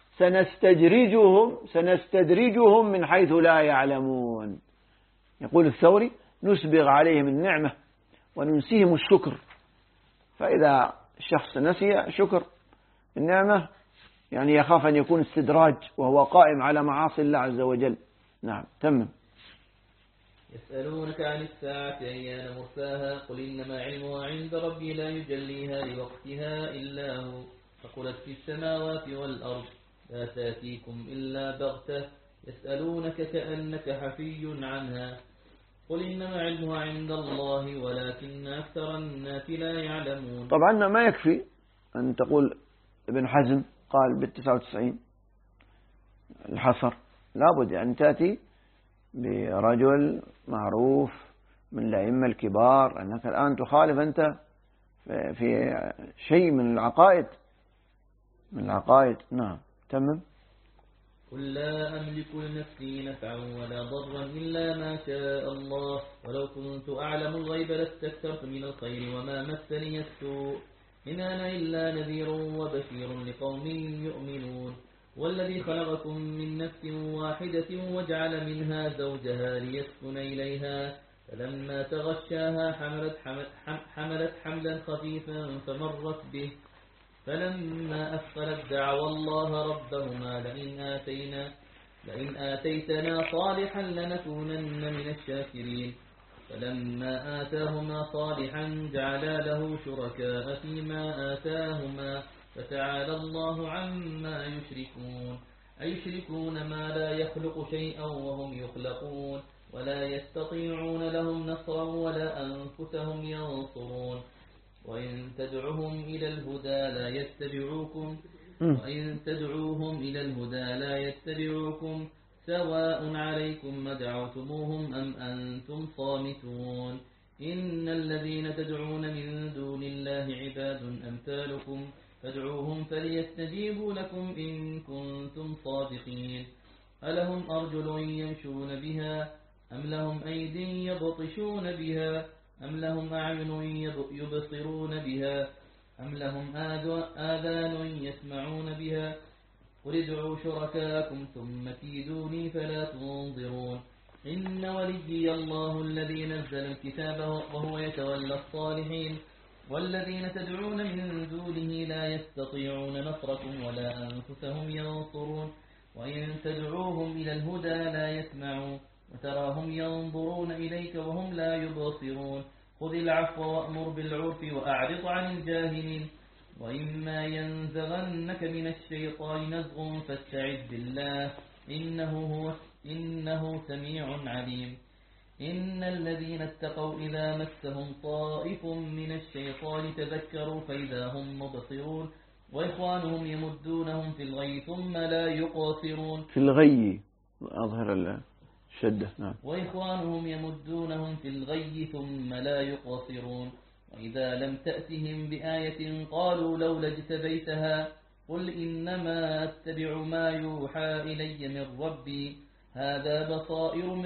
سنستدرجهم من حيث لا يعلمون. يقول الثوري: نسبغ عليهم النعمة وننسيهم الشكر. فإذا الشخص نسي شكر النعمة يعني يخاف أن يكون استدراج وهو قائم على معاصي الله عز وجل. نعم، تمم. يسألونك عن الساعة أيان مرساها قل إنما علمها عند ربي لا يجليها لوقتها إلا هو فقلت في السماوات والأرض لا تأتيكم إلا بغتة يسألونك كأنك حفي عنها قل إنما علمها عند الله ولكن أكثر الناس لا يعلمون. طبعا ما يكفي أن تقول ابن حزم قال بال99 الحصر، لابد أن تأتي برجل معروف من الأئمة الكبار، أنك الآن تخالف أنت في شيء من العقائد. نعم، تمام. قل لا أملك لنفسي نفعا ولا ضرا إلا ما شاء الله ولو كنت أعلم الغيب لاستكثرت من الخير وما مسني السوء إن أنا إلا نذير وبشير لقوم يؤمنون. والذي خلقكم من نفس واحدة وجعل منها زوجها ليسكن إليها فلما تغشاها حملت حملا خفيفا فمرت به فلما أثقلت دعوا الله ربهما لئن آتيتنا صالحا لنكونن من الشاكرين فلما آتاهما صالحا جعلا له شركاء فيما آتاهما فتعالى الله عما يشركون أيشركون ما لا يخلق شيئا وهم يخلقون ولا يستطيعون لهم نصرا ولا أنفسهم ينصرون وإن تدعوهم إلى الهدى لا يتبعوكم سواء عليكم ما دعوتموهم أم أنتم صامتون إن الذين تدعون من دون الله عباد أمثالكم فادعوهم فليستجيبوا لكم إن كنتم صادقين ألهم أرجل يمشون بها أم لهم أيد يبطشون بها أم لهم أعين يبصرون بها أم لهم آذان يسمعون بها قل ادعوا شركاءكم ثم كيدوني فلا تنظرون إن وليي الله الذي نزل الكتاب وهو يتولى الصالحين والذين تدعون من دونه لا يستطيعون نصركم ولا أنفسهم ينصرون وإن تدعوهم إلى الهدى لا يسمعون وتراهم ينظرون إليك وهم لا يبصرون خذ العفو وأمر بالعرف وأعرض عن الجاهلين وإما ينزغنك من الشيطان نزغ فاستعذ بالله إنه سميع عليم إن الذين اتقوا إذا مسهم طائف من الشيطان تذكروا فإذا هم مبصرون وإخوانهم يمدونهم في الغي ثم لا يقصرون في الغي أظهر الشدة نعم. وإخوانهم يمدونهم في الغي ثم لا يقصرون وإذا لم تأتهم بآية قالوا لولا اجتبيتها قل إنما أتبع ما يوحى إلي من ربي هذا بصائر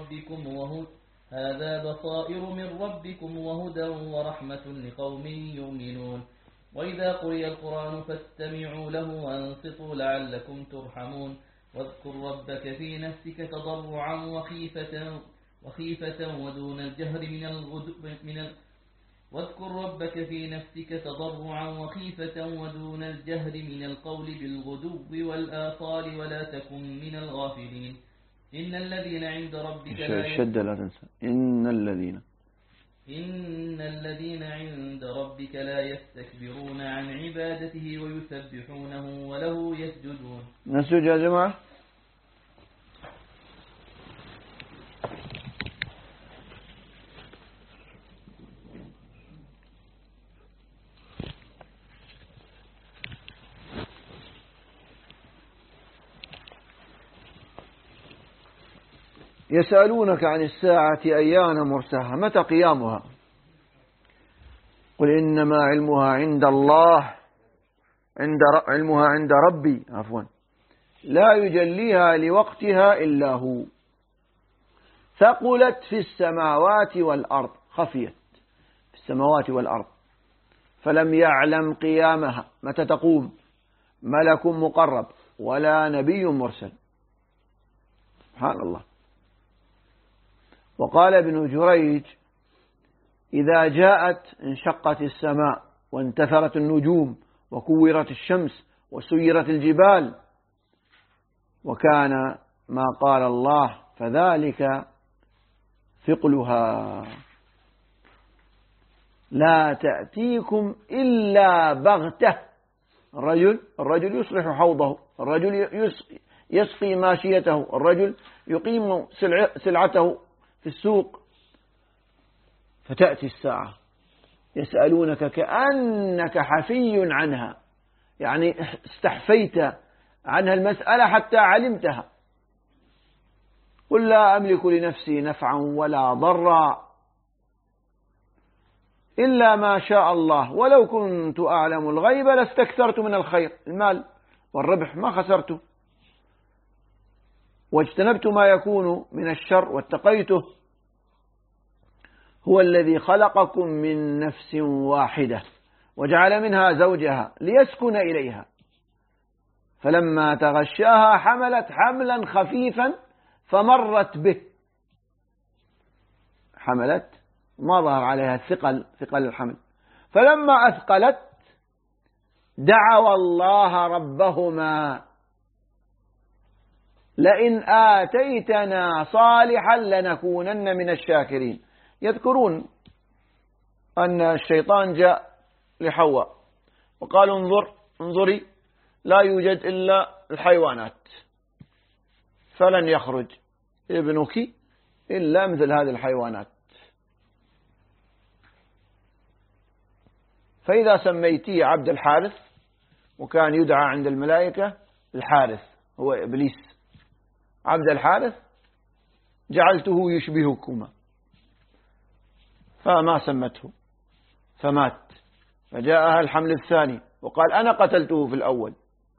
من ربكم وهدى ورحمة لقوم يؤمنون وإذا قرئ القرآن فاستمعوا له وأنصتوا لعلكم ترحمون واذكر ربك في نفسك تضرعا وخيفة ودون الجهر من القول بالغدو والآصال ولا تكن من الغافلين إن الذين عند ربك لا تنسى إن الذين عند ربك لا يستكبرون عن عبادته ويسبحونه وله يسجدون. نسجد يا جماعة. يسألونك عن الساعة أيان مرساها متى قيامها قل إنما علمها عند الله علمها عند ربي لا يجليها لوقتها إلا هو ثقلت في السماوات والأرض خفيت في السماوات والأرض فلم يعلم قيامها متى تقوم ملك مقرب ولا نبي مرسل. سبحان الله. وقال ابن جريج إذا جاءت انشقت السماء وانتثرت النجوم وكورت الشمس وسيرت الجبال وكان ما قال الله فذلك ثقلها لا تأتيكم إلا بغتة. الرجل يصلح حوضه، الرجل يسقي ماشيته، الرجل يقيم سلعته في السوق فتأتي الساعة يسألونك كأنك حفي عنها، يعني استحفيت عنها المسألة حتى علمتها. قل لا أملك لنفسي نفعا ولا ضرا إلا ما شاء الله ولو كنت أعلم الغيب لاستكثرت من الخير، المال والربح ما خسرته، واجتنبت ما يكون من الشر واتقيته. هو الذي خلقكم من نفس واحدة وجعل منها زوجها ليسكن إليها فلما تغشاها حملت حملا خفيفا فمرت به، حملت ما ظهر عليها ثقل الحمل، فلما أثقلت دعوا الله ربهما لئن آتيتنا صالحا لنكونن من الشاكرين. يذكرون أن الشيطان جاء لحواء وقال انظري لا يوجد إلا الحيوانات فلن يخرج ابنك إلا مثل هذه الحيوانات، فإذا سميتيه عبد الحارث، وكان يدعى عند الملائكة الحارث هو إبليس، عبد الحارث جعلته يشبهكما، فما سمته فمات، فجاءها الحمل الثاني وقال أنا قتلته في الأول،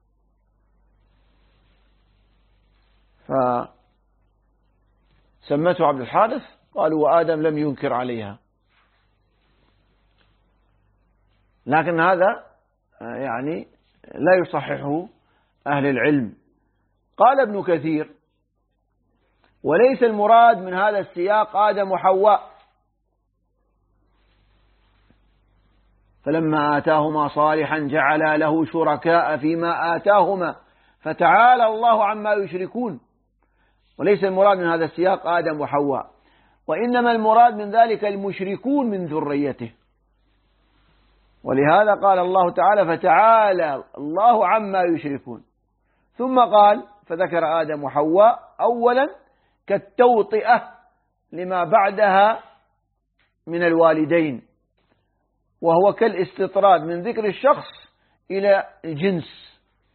فسمته عبد الحارث، قالوا وآدم لم ينكر عليها. لكن هذا يعني لا يصححه أهل العلم. قال ابن كثير وليس المراد من هذا السياق آدم وحواء، فلما آتاهما صالحا جعلا له شركاء فيما آتاهما فتعالى الله عما يشركون. وليس المراد من هذا السياق آدم وحواء، وإنما المراد من ذلك المشركون من ذريته. ولهذا قال الله تعالى فتعالى الله عما يشركون، ثم قال فذكر آدم وحواء أولا كالتوطئة لما بعدها من الوالدين، وهو كالاستطراد من ذكر الشخص إلى الجنس.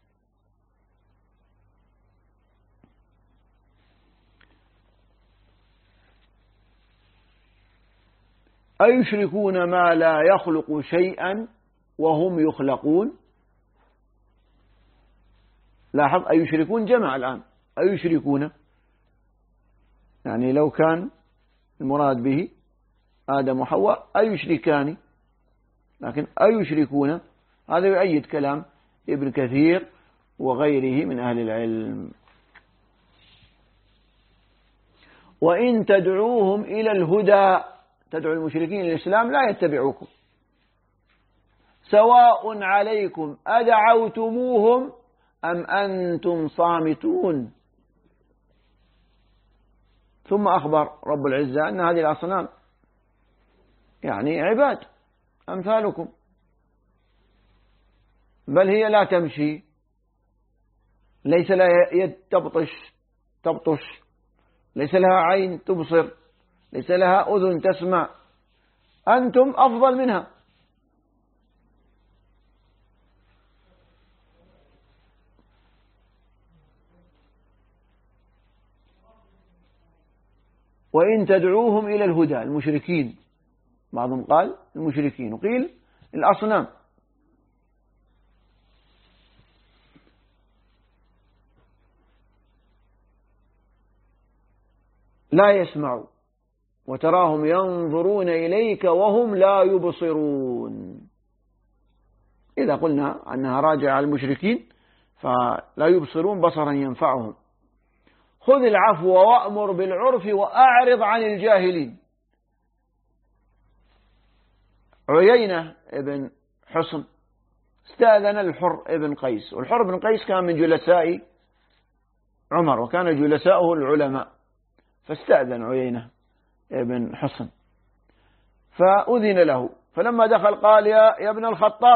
أيشركون ما لا يخلق شيئا وهم يخلقون. لاحظ أيشركون جمع الآن، أيشركون يعني لو كان المراد به آدم وحواء أيشركان، لكن أيشركون هذا يؤيد كلام ابن كثير وغيره من أهل العلم. وإن تدعوهم إلى الهدى، تدعو المشركين إلى الإسلام لا يتبعوكم، سواء عليكم أدعوتموهم أم أنتم صامتون. ثم أخبر رب العزة أن هذه الأصنام يعني عباد أمثالكم، بل هي لا تمشي، ليس لها يد تبطش، ليس لها عين تبصر، ليس لها أذن تسمع، أنتم أفضل منها. وإن تدعوهم إلى الهدى، المشركين، بعضهم قال المشركين وقيل الأصنام. لا يسمعوا وتراهم ينظرون إليك وهم لا يبصرون. إذا قلنا أنها راجعة على المشركين فلا يبصرون بصرا ينفعهم. خذ العفو وأمر بالعرف وأعرض عن الجاهلين. عيينة ابن حصن استأذن الحر ابن قيس، والحر بن قيس كان من جلساء عمر وكان جلساؤه العلماء، فاستأذن عيينة ابن حصن فأذن له، فلما دخل قال يا ابن الخطاب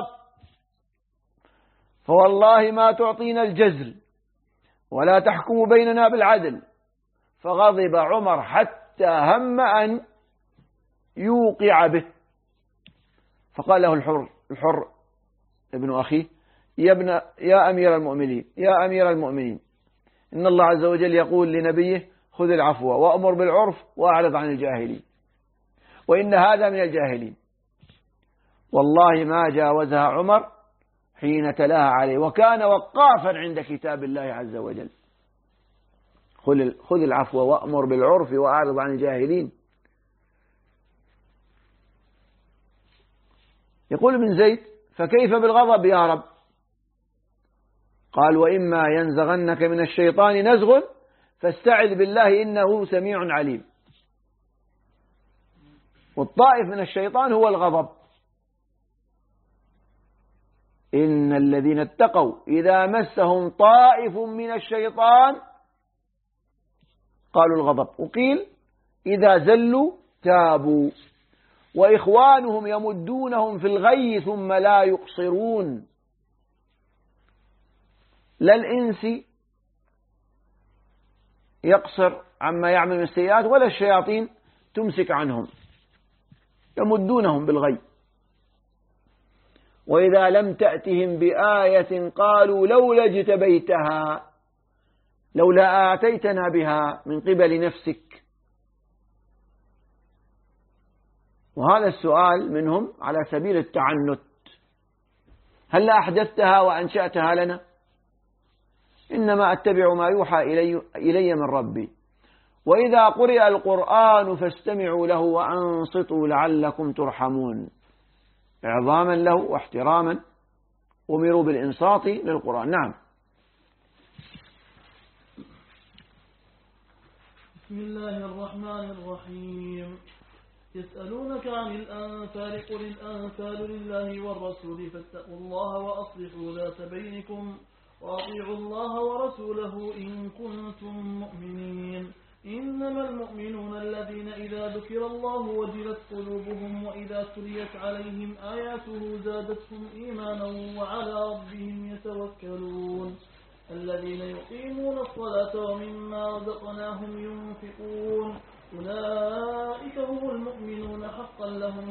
فوالله ما تعطينا الجزل ولا تحكم بيننا بالعدل. فغضب عمر حتى هم أن يوقع به، فقال له الحر ابن أخيه يا أمير المؤمنين إن الله عز وجل يقول لنبيه خذ العفو وأمر بالعرف وأعرض عن الجاهلين، وإن هذا من الجاهلين. والله ما جاوزها عمر حين تلاها عليه، وكان وقافا عند كتاب الله عز وجل. خذ العفو وأمر بالعرف وأعرض عن الجاهلين. يقول ابن زيد فكيف بالغضب يا رب؟ قال وإما ينزغنك من الشيطان نزغ فاستعذ بالله إنه سميع عليم. والطائف من الشيطان هو الغضب. إن الذين اتقوا إذا مسهم طائف من الشيطان قالوا الغضب، وقيل إذا زلوا تابوا، وإخوانهم يمدونهم في الغي ثم لا يقصرون. لا الإنس يقصر عما يعمل من السيئات ولا الشياطين تمسك عنهم، يمدونهم بالغي. وإذا لم تأتهم بآية قالوا لولا اجتبيتها، لولا آتيتنا بها من قبل نفسك. وهذا السؤال منهم على سبيل التعنت، هل أحدثتها وأنشأتها لنا؟ إنما أتبع ما يوحى إلي من ربي، وإذا قرئ القرآن فاستمعوا له وأنصتوا لعلكم ترحمون. إعظاما له واحتراما أمروا بالإنصات للقرآن. نعم. بسم الله الرحمن الرحيم. يسألونك عن الأنفال قل الأنفال لله والرسول فاتقوا الله وأصلحوا ذات بينكم وأطيعوا الله ورسوله إن كنتم مؤمنين. إنما المؤمنون الذين إذا ذكر الله وجلت قلوبهم وإذا تليت عليهم آياته زادتهم إيمانا وعلى ربهم يتوكلون. الذين يقيمون الصلاة ومما رزقناهم ينفقون أولئك هم المؤمنون حقا لهم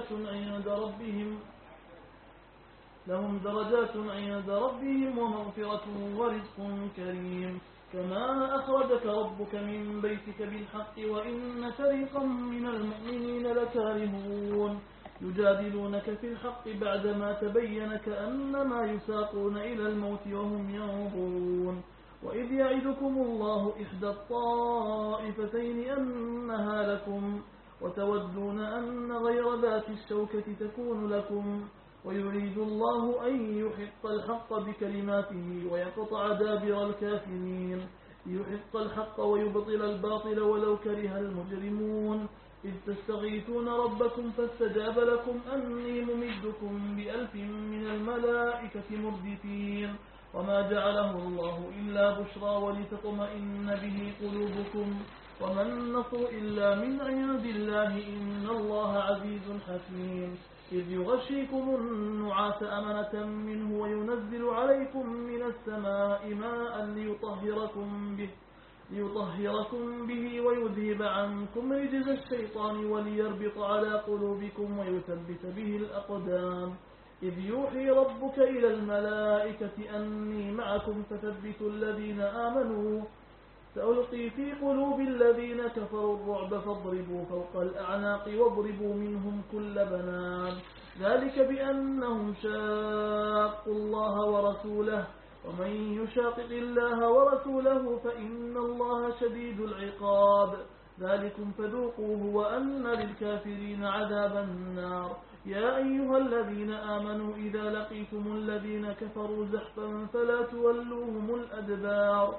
درجات عند ربهم ومغفرة ورزق كريم. كما أخرجك ربك من بيتك بالحق وإن فريقا من المؤمنين لكارهون يجادلونك في الحق بعدما تبين كأنما يساقون إلى الموت وهم ينظرون. وإذ يعدكم الله إحدى الطائفتين أنها لكم وتودون أن غير ذات الشوكة تكون لكم ويريد الله أن يحق الحق بكلماته ويقطع دابر الكافرين ليحق الحق ويبطل الباطل ولو كره المجرمون. إذ تستغيثون ربكم فاستجاب لكم أني ممدكم بألف من الملائكة مردفين. وما جعله الله إلا بشرى ولتطمئن به قلوبكم وما النصر إلا من عند الله إن الله عزيز حكيم. إذ يغشيكم النعاس أمنة منه وينزل عليكم من السماء ماء ليطهركم به ويذهب عنكم رجز الشيطان وليربط على قلوبكم ويثبت به الأقدام. إذ يوحي ربك إلى الملائكة أني معكم فثبتوا الذين آمنوا سألقي في قلوب الذين كفروا الرعب فاضربوا فوق الأعناق واضربوا منهم كل بنان. ذلك بأنهم شاقوا الله ورسوله ومن يشاقق الله ورسوله فإن الله شديد العقاب. ذلكم فذوقوه وأن للكافرين عذاب النار. يا أيها الذين آمنوا إذا لقيتم الذين كفروا زحفا فلا تولوهم الأدبار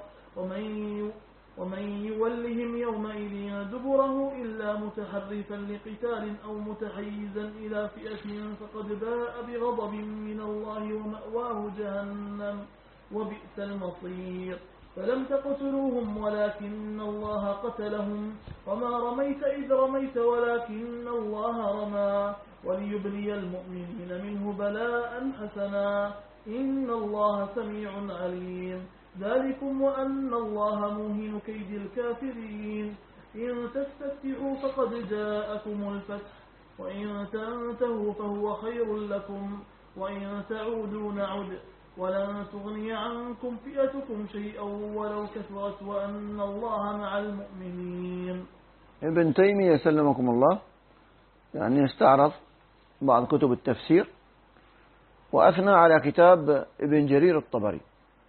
ومن يولهم يومئذ دبره إلا متحرفا لقتال أو متحيزا إلى فئة فقد باء بغضب من الله ومأواه جهنم وبئس المصير. فلم تقتلوهم ولكن الله قتلهم وما رميت إذ رميت ولكن الله رمى وليبلي المؤمنين منه بلاء حسنا إن الله سميع عليم. ذلكم وأن الله موهن كيد الكافرين. إن تستفتحوا فقد جاءكم الفتح وإن تنتهوا فهو خير لكم وإن تعودوا نعد ولن تغني عنكم فئتكم شيئا ولو كثرت وأن الله مع المؤمنين. ابن تيمية سلمكم الله يعني استعرض بعض كتب التفسير وأثنى على كتاب ابن جرير الطبري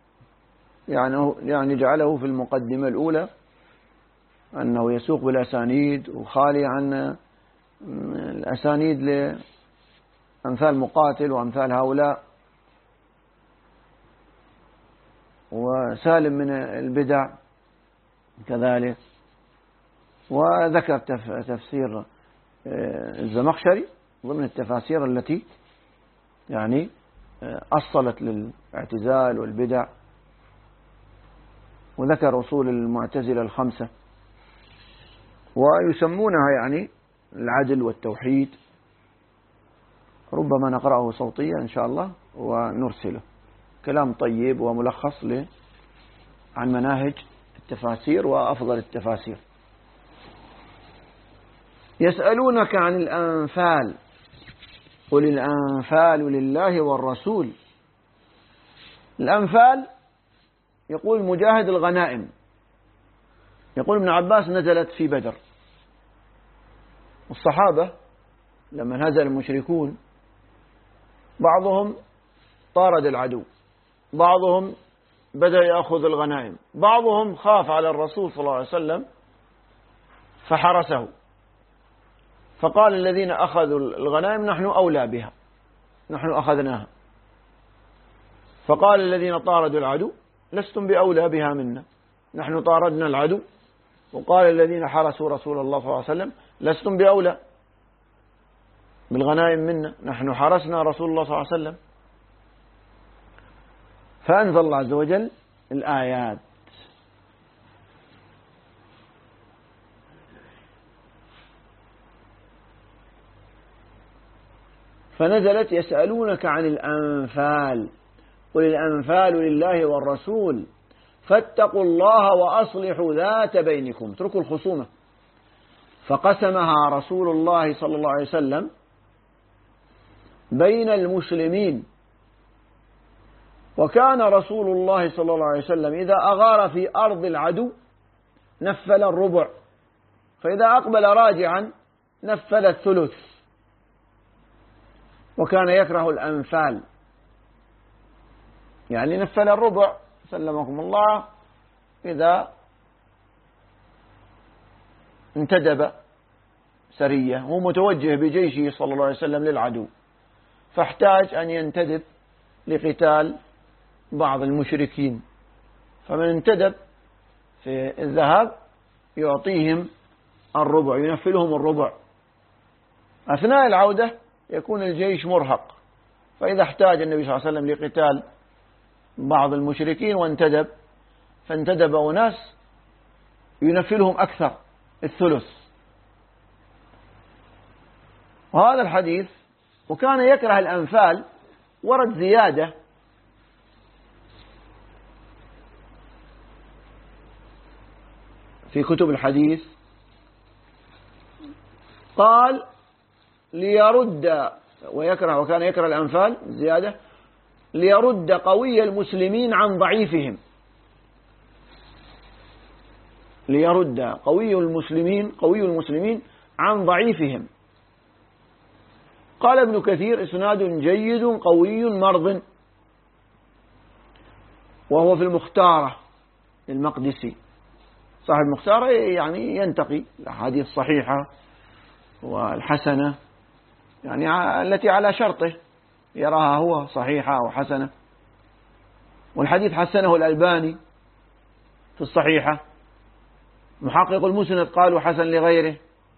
يعني جعله في المقدمة الأولى أنه يسوق بالأسانيد وخالي عن الأسانيد لأمثال مقاتل وأمثال هؤلاء وسالم من البدع كذلك. وذكر تفسير الزمخشري ضمن التفاسير التي يعني أصلت للاعتزال والبدع. وذكر أصول المعتزلة الخمسة ويسمونها يعني العدل والتوحيد. ربما نقرأه صوتيا إن شاء الله ونرسله. كلام طيب وملخص عن مناهج التفاسير وأفضل التفاسير. يسألونك عن الأنفال قل الأنفال لله والرسول. الأنفال يقول مجاهد الغنائم. يقول ابن عباس نزلت في بدر. والصحابة لما نزل المشركون بعضهم طارد العدو بعضهم بدأ يأخذ الغنائم بعضهم خاف على الرسول صلى الله عليه وسلم فحرسه فقال الذين أخذوا الغنائم نحن أولى بها نحن أخذناها. فقال الذين طاردوا العدو لستم بأولى بها منا نحن طاردنا العدو وقال الذين حرسوا رسول الله صلى الله عليه وسلم لستم بأولى بالغنائم منا، نحن حرسنا رسول الله صلى الله عليه وسلم. فأنزل الله عز وجل الآيات. فنزلت يسألونك عن الأنفال قل الأنفال لله والرسول فاتقوا الله وأصلحوا ذات بينكم، اتركوا الخصومة. فقسمها رسول الله صلى الله عليه وسلم بين المسلمين. وكان رسول الله صلى الله عليه وسلم إذا أغار في أرض العدو نفل الربع، فإذا أقبل راجعا نفل الثلث، وكان يكره الأنفال، يعني نفل الربع سلمكم الله إذا انتدب سرية هو متوجه بجيشه صلى الله عليه وسلم للعدو، فاحتاج أن ينتدب لقتال بعض المشركين، فمن انتدب في الذهاب يعطيهم الربع، ينفلهم الربع. أثناء العودة يكون الجيش مرهق، فإذا احتاج النبي صلى الله عليه وسلم لقتال بعض المشركين وانتدب، فانتدب أناس ينفلهم أكثر الثلث. وهذا الحديث وكان يكره الأنفال ورد زيادة في كتب الحديث، قال ليرد ويكره، وكان يكره الأنفال زيادة ليرد قوي المسلمين عن ضعيفهم، ليرد قوي المسلمين عن ضعيفهم. قال ابن كثير اسناد جيد قوي مرض، وهو في المختارة المقدسي. صاحب المختارة يعني ينتقي الأحاديث الصحيحة والحسنة، يعني التي على شرطه يراها هو صحيحة أو حسنة. والحديث حسنه الألباني في الصحيحة، محقق المسند قالوا حسن لغيره.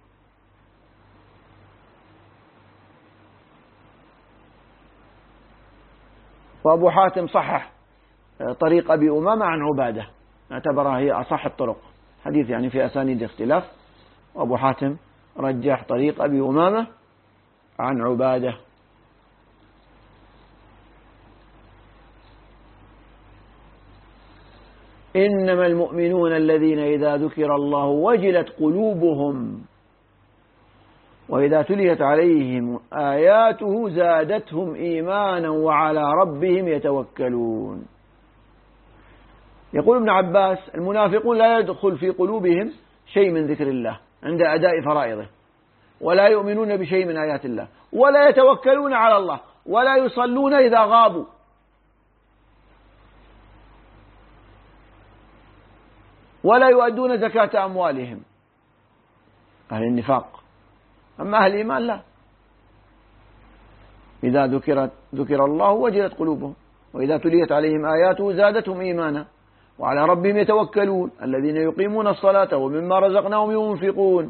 وأبو حاتم صحح طريق أبي أمامة عن عبادة، اعتبرها هي أصح الطرق، حديث يعني في أسانيد اختلاف، وأبو حاتم رجح طريق أبي أمامة عن عبادة. إنما المؤمنون الذين إذا ذكر الله وجلت قلوبهم وإذا تليت عليهم آياته زادتهم إيمانا وعلى ربهم يتوكلون. يقول ابن عباس المنافقون لا يدخل في قلوبهم شيء من ذكر الله عند أداء فرائضه، ولا يؤمنون بشيء من آيات الله، ولا يتوكلون على الله، ولا يصلون إذا غابوا، ولا يؤدون زكاة أموالهم، أهل النفاق. أما أهل الإيمان لا، إذا ذكر الله وجلت قلوبهم وإذا تليت عليهم آياته زادتهم إيمانا وعلى ربهم يتوكلون الذين يقيمون الصلاة ومما رزقناهم ينفقون.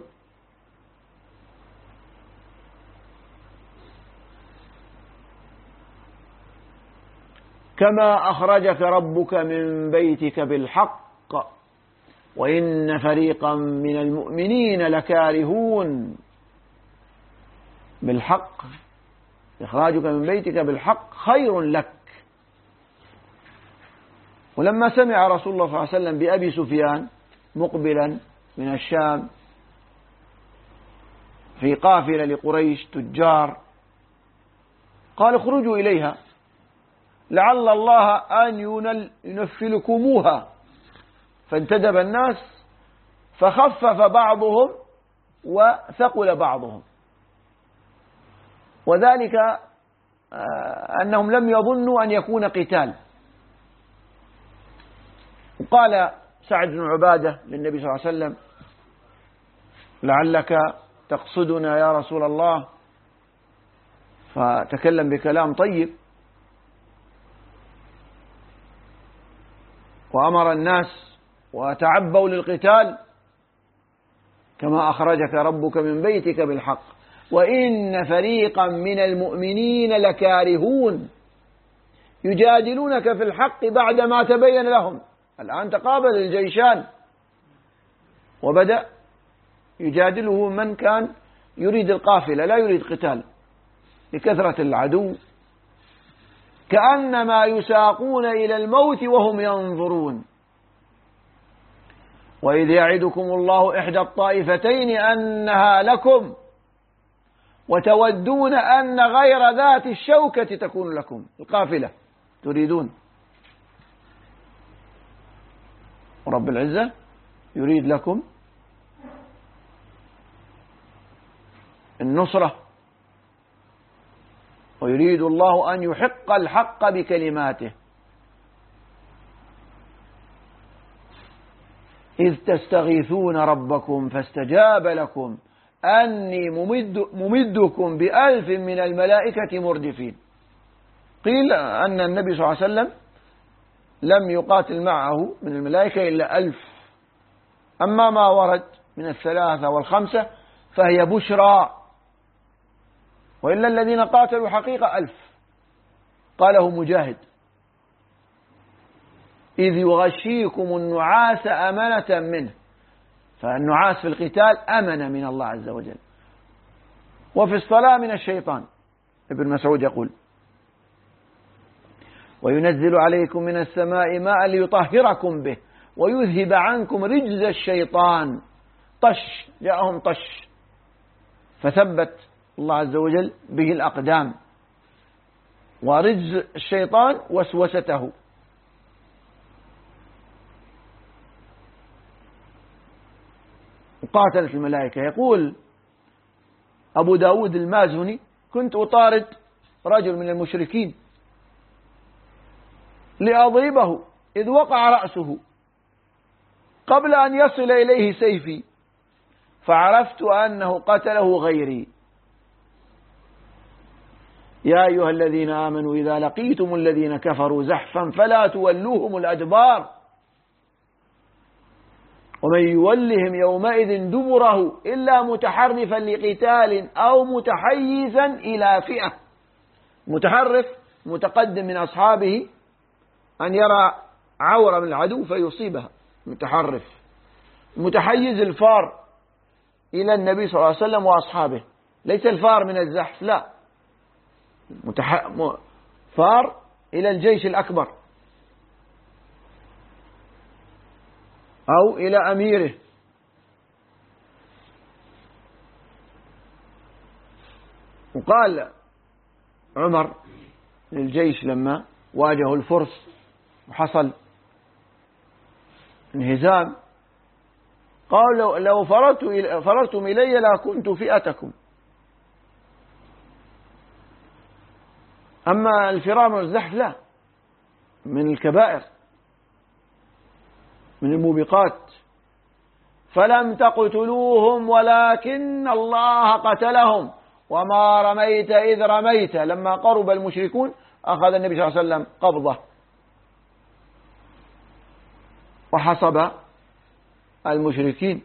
كما أخرجك ربك من بيتك بالحق وإن فريقا من المؤمنين لكارهون. بالحق، إخراجك من بيتك بالحق خير لك. ولما سمع رسول الله صلى الله عليه وسلم بأبي سفيان مقبلا من الشام في قافلة لقريش تجار، قال اخرجوا إليها لعل الله أن ينفلكموها. فانتدب الناس فخفف بعضهم وثقل بعضهم، وذلك أنهم لم يظنوا أن يكون قتال. وقال سعد بن عبادة للنبي صلى الله عليه وسلم لعلك تقصدنا يا رسول الله، فتكلم بكلام طيب وأمر الناس وتعبوا للقتال، كما أخرجك ربك من بيتك بالحق وإن فريقا من المؤمنين لكارهون يجادلونك في الحق بعدما تبين لهم. الآن تقابل الجيشان وبدأ يجادله من كان يريد القافلة لا يريد قتال لكثرة العدو، كأنما يساقون إلى الموت وهم ينظرون. وإذ يعدكم الله إحدى الطائفتين أنها لكم وتودون أن غير ذات الشوكة تكون لكم. القافلة تريدون، رب العزة يريد لكم النصرة، ويريد الله أن يحق الحق بكلماته. إذ تستغيثون ربكم فاستجاب لكم أني ممدكم ب1000 من الملائكة مردفين. قيل أن النبي صلى الله عليه وسلم لم يقاتل معه من الملائكة إلا 1000، أما ما ورد من 3 و5 فهي بشرى، وإلا الذين قاتلوا حقيقة 1000. قاله مجاهد: إذ يغشيكم النعاس أمنة منه، فالنعاس في القتال أمن من الله عز وجل، وفي الصلاة من الشيطان. ابن مسعود يقول: وينزل عليكم من السماء ماء ليطهركم به ويذهب عنكم رجز الشيطان. طش، جاءهم طش، فثبت الله عز وجل به الأقدام، ورجز الشيطان وسوسته. قاتلت الملائكة. يقول أبو داود المازني: كنت أطارد رجل من المشركين لأضربه إذ وقع رأسه قبل أن يصل إليه سيفي، فعرفت أنه قتله غيري. يا أيها الذين آمنوا إذا لقيتم الذين كفروا زحفا فلا تولوهم الأدبار ومن يولهم يومئذ دبره إلا متحرفا لقتال أو متحيزا إلى فئة. متحرف متقدم من أصحابه أن يرى عورة من العدو فيصيبها، متحرف. متحيز الفار إلى النبي صلى الله عليه وسلم وأصحابه، ليس الفار من الزحف، لا، فار إلى الجيش الأكبر أو إلى أميره. وقال عمر للجيش لما واجهوا الفرس وحصل انهزام، قال: لو فررتم إلي لكنت فئتكم. أما الفرار من الزحف لا، من الكبائر، من الموبقات. فلم تقتلوهم ولكن الله قتلهم وما رميت إذ رميت. لما قرب المشركون أخذ النبي صلى الله عليه وسلم قبضة وحصب المشركين.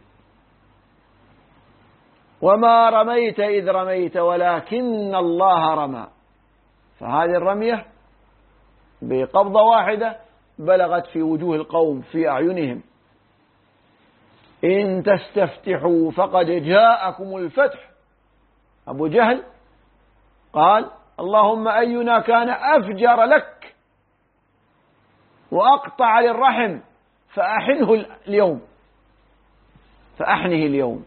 وما رميت إذ رميت ولكن الله رمى. فهذه الرمية بقبضة واحدة بلغت في وجوه القوم في أعينهم. إن تستفتحوا فقد جاءكم الفتح. أبو جهل قال: اللهم أينا كان أفجر لك وأقطع للرحم فأحنه اليوم، فأحنه اليوم.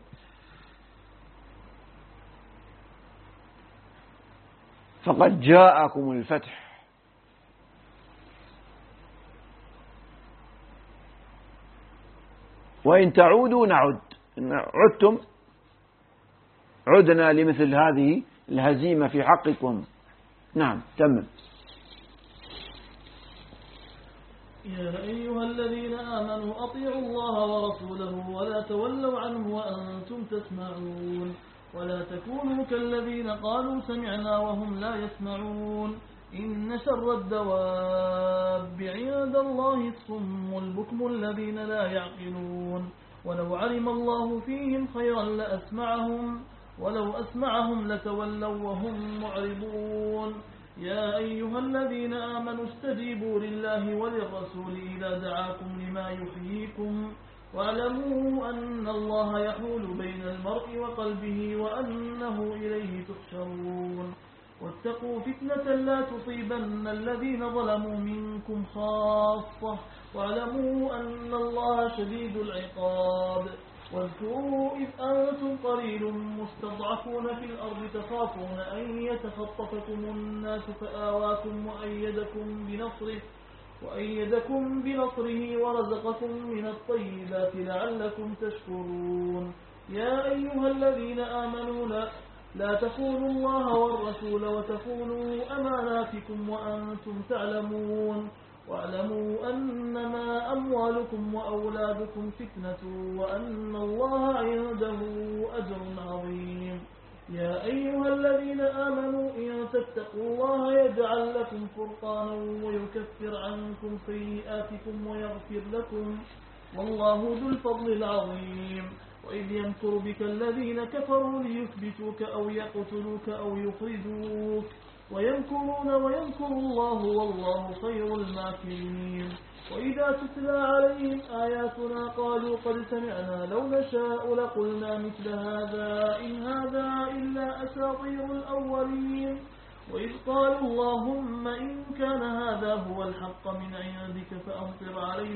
فقد جاءكم الفتح. وإن تعودوا نعد، إن عدتم عدنا لمثل هذه الهزيمة في حقكم. نعم، تمام. يا أيها الذين آمنوا أطيعوا الله ورسوله ولا تولوا عنه وأنتم تسمعون ولا تكونوا كالذين قالوا سمعنا وهم لا يسمعون. إن شر الدواب عند الله الصم البكم الذين لا يعقلون. ولو علم الله فيهم خيرا لأسمعهم ولو أسمعهم لتولوا وهم معرضون. يا أيها الذين آمنوا استجيبوا لله وللرسول إذا دعاكم لما يحييكم واعلموا أن الله يحول بين المرء وقلبه وأنه إليه تحشرون. واتقوا فتنة لا تصيبن الذين ظلموا منكم خاصة واعلموا أن الله شديد العقاب. واذكروا إذ أنتم قليل مستضعفون في الأرض تخافون أن يتخطفكم الناس فآواكم وأيدكم بنصره ورزقكم من الطيبات لعلكم تشكرون. يا أيها الذين آمنوا لا تخونوا الله والرسول وتخونوا أماناتكم وأنتم تعلمون واعلموا أنما أموالكم وأولادكم فتنة وأن الله عنده أجر عظيم. يا أيها الذين آمنوا إن تتقوا الله يجعل لكم فرقانا ويكفر عنكم سيئاتكم ويغفر لكم والله ذو الفضل العظيم. وإذ يمكر بك الذين كفروا ليثبتوك أو يقتلوك أو يخرجوك ويمكرون ويمكر الله والله خير الماكرين. وإذا تتلى عليهم آياتنا قالوا قد سمعنا لو نشاء لقلنا مثل هذا إن هذا إلا أساطير الأولين. وإذ قالوا اللهم إن كان هذا هو الحق من عندك فأمطر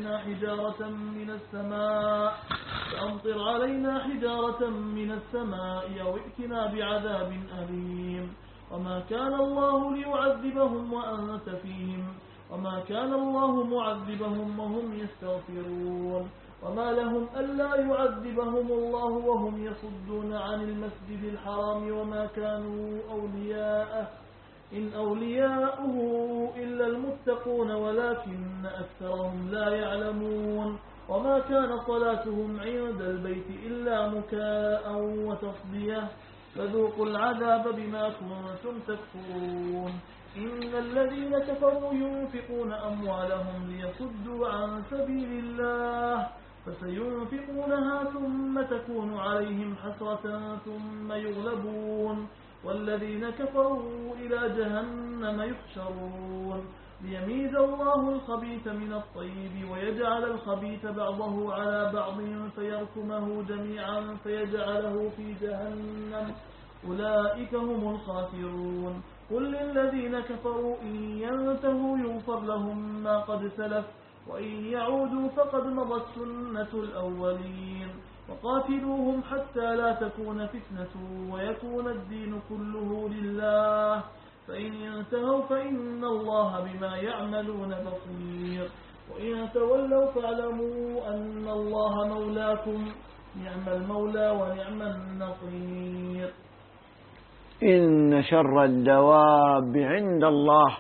علينا حجارة من السماء أو ائتنا بعذاب أليم. وما كان الله ليعذبهم وأنت فيهم وما كان الله معذبهم وهم يستغفرون. وما لهم ألا يعذبهم الله وهم يصدون عن المسجد الحرام وما كانوا أولياءه إن أولياؤه إلا المتقون ولكن أكثرهم لا يعلمون. وما كان صلاتهم عند البيت إلا مكاء وتصدية فذوقوا العذاب بما كنتم تكفرون. إن الذين كفروا ينفقون أموالهم ليصدوا عن سبيل الله فسينفقونها ثم تكون عليهم حسرة ثم يغلبون والذين كفروا إلى جهنم يحشرون. ليميز الله الخبيث من الطيب ويجعل الخبيث بعضه على بعض فيركمه جميعا فيجعله في جهنم أولئك هم الخاسرون. قل للذين كفروا إن ينتهوا يغفر لهم ما قد سلف وإن يعودوا فقد مضت سنة الأولين. وقاتلوهم حتى لا تكون فتنة ويكون الدين كله لله فإن ينتهوا فإن الله بما يعملون بصير. وإن تولوا فاعلموا أن الله مولاكم نعم المولى ونعم النصير. إن شر الدواب عند الله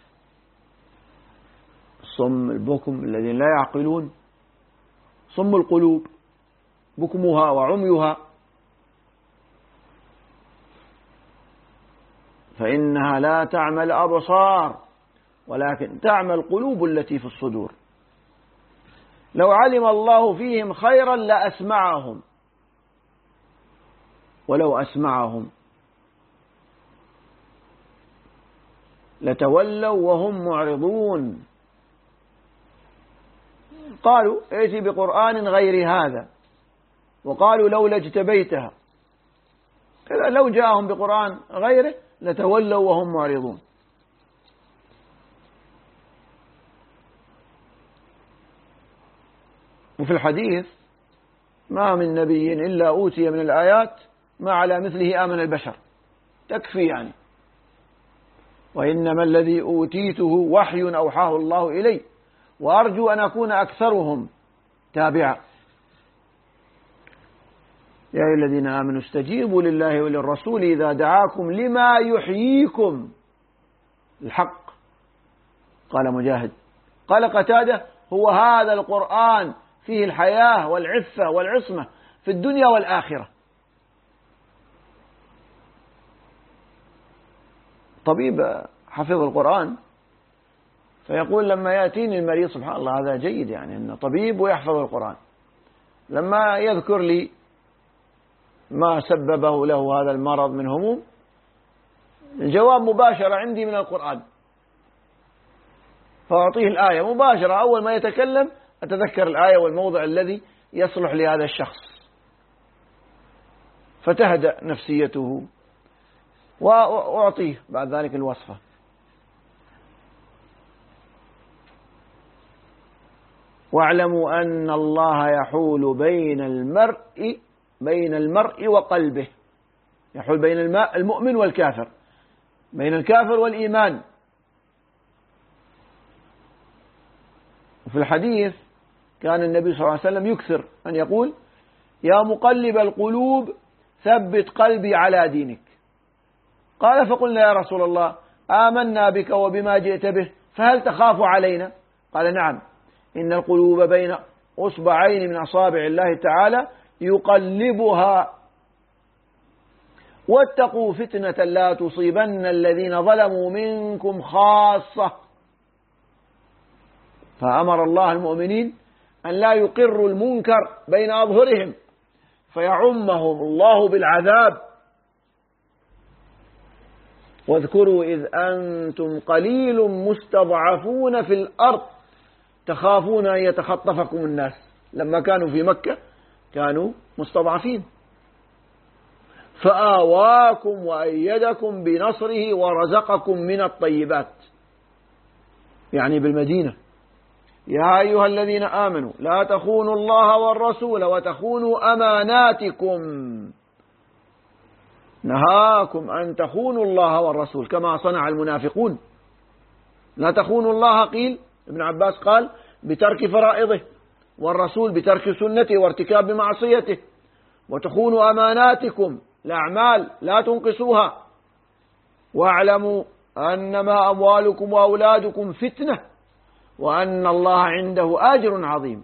الصم البكم الذين لا يعقلون صم القلوب بكمها وعميها فإنها لا تعمى الأبصار ولكن تعمى القلوب التي في الصدور. لو علم الله فيهم خيرا لأسمعهم ولو أسمعهم لتولوا وهم معرضون. قالوا ائت بقرآن غير هذا وقالوا لولا اجتبيتها لو جاءهم بقرآن غيره لتولوا وهم معرضون. وفي الحديث ما من نبي إلا أوتي من الآيات ما على مثله آمن البشر تكفي يعني. وإنما الذي أوتيته وحي أوحاه الله إلي وأرجو أن أكون أكثرهم تابعا. يا أيها الذين آمنوا استجيبوا لله وللرسول إذا دعاكم لما يحييكم الحق. قال مجاهد قال قتادة هو هذا القرآن فيه الحياة والعفة والعصمة في الدنيا والآخرة. طبيب حفظ القرآن فيقول لما يأتيني المريض سبحان الله هذا جيد يعني أنه طبيب ويحفظ القرآن لما يذكر لي ما سببه له هذا المرض من هموم، الجواب مباشرة عندي من القرآن، فأعطيه الآية مباشرة. أول ما يتكلم أتذكر الآية والموضع الذي يصلح لهذا الشخص، فتهدأ نفسيته وأعطيه بعد ذلك الوصفة. واعلموا أن الله يحول بين المرء وقلبه، يحول بين المؤمن والكافر، بين الكافر والإيمان. وفي الحديث كان النبي صلى الله عليه وسلم يكثر أن يقول: يا مقلب القلوب ثبت قلبي على دينك. قال: فقلنا يا رسول الله آمنا بك وبما جئت به، فهل تخاف علينا؟ قال: نعم، إن القلوب بين أصبعين من أصابع الله تعالى يقلبها، واتقوا فتنة لا تصيبن الذين ظلموا منكم خاصة. فأمر الله المؤمنين أن لا يقروا المنكر بين أظهرهم فيعمهم الله بالعذاب. واذكروا إذ أنتم قليل مستضعفون في الأرض تخافون أن يتخطفكم الناس. لما كانوا في مكة كانوا مستضعفين، فآواكم وأيدكم بنصره ورزقكم من الطيبات، يعني بالمدينة. يا أيها الذين آمنوا لا تخونوا الله والرسول وتخونوا أماناتكم، نهاكم أن تخونوا الله والرسول كما صنع المنافقون. لا تخونوا الله، قيل ابن عباس قال بترك فرائضه، والرسول بترك سنته وارتكاب معصيته. وتخونوا أماناتكم، الأعمال لا تنقصوها. واعلموا أنما أموالكم وأولادكم فتنة وأن الله عنده أجر عظيم.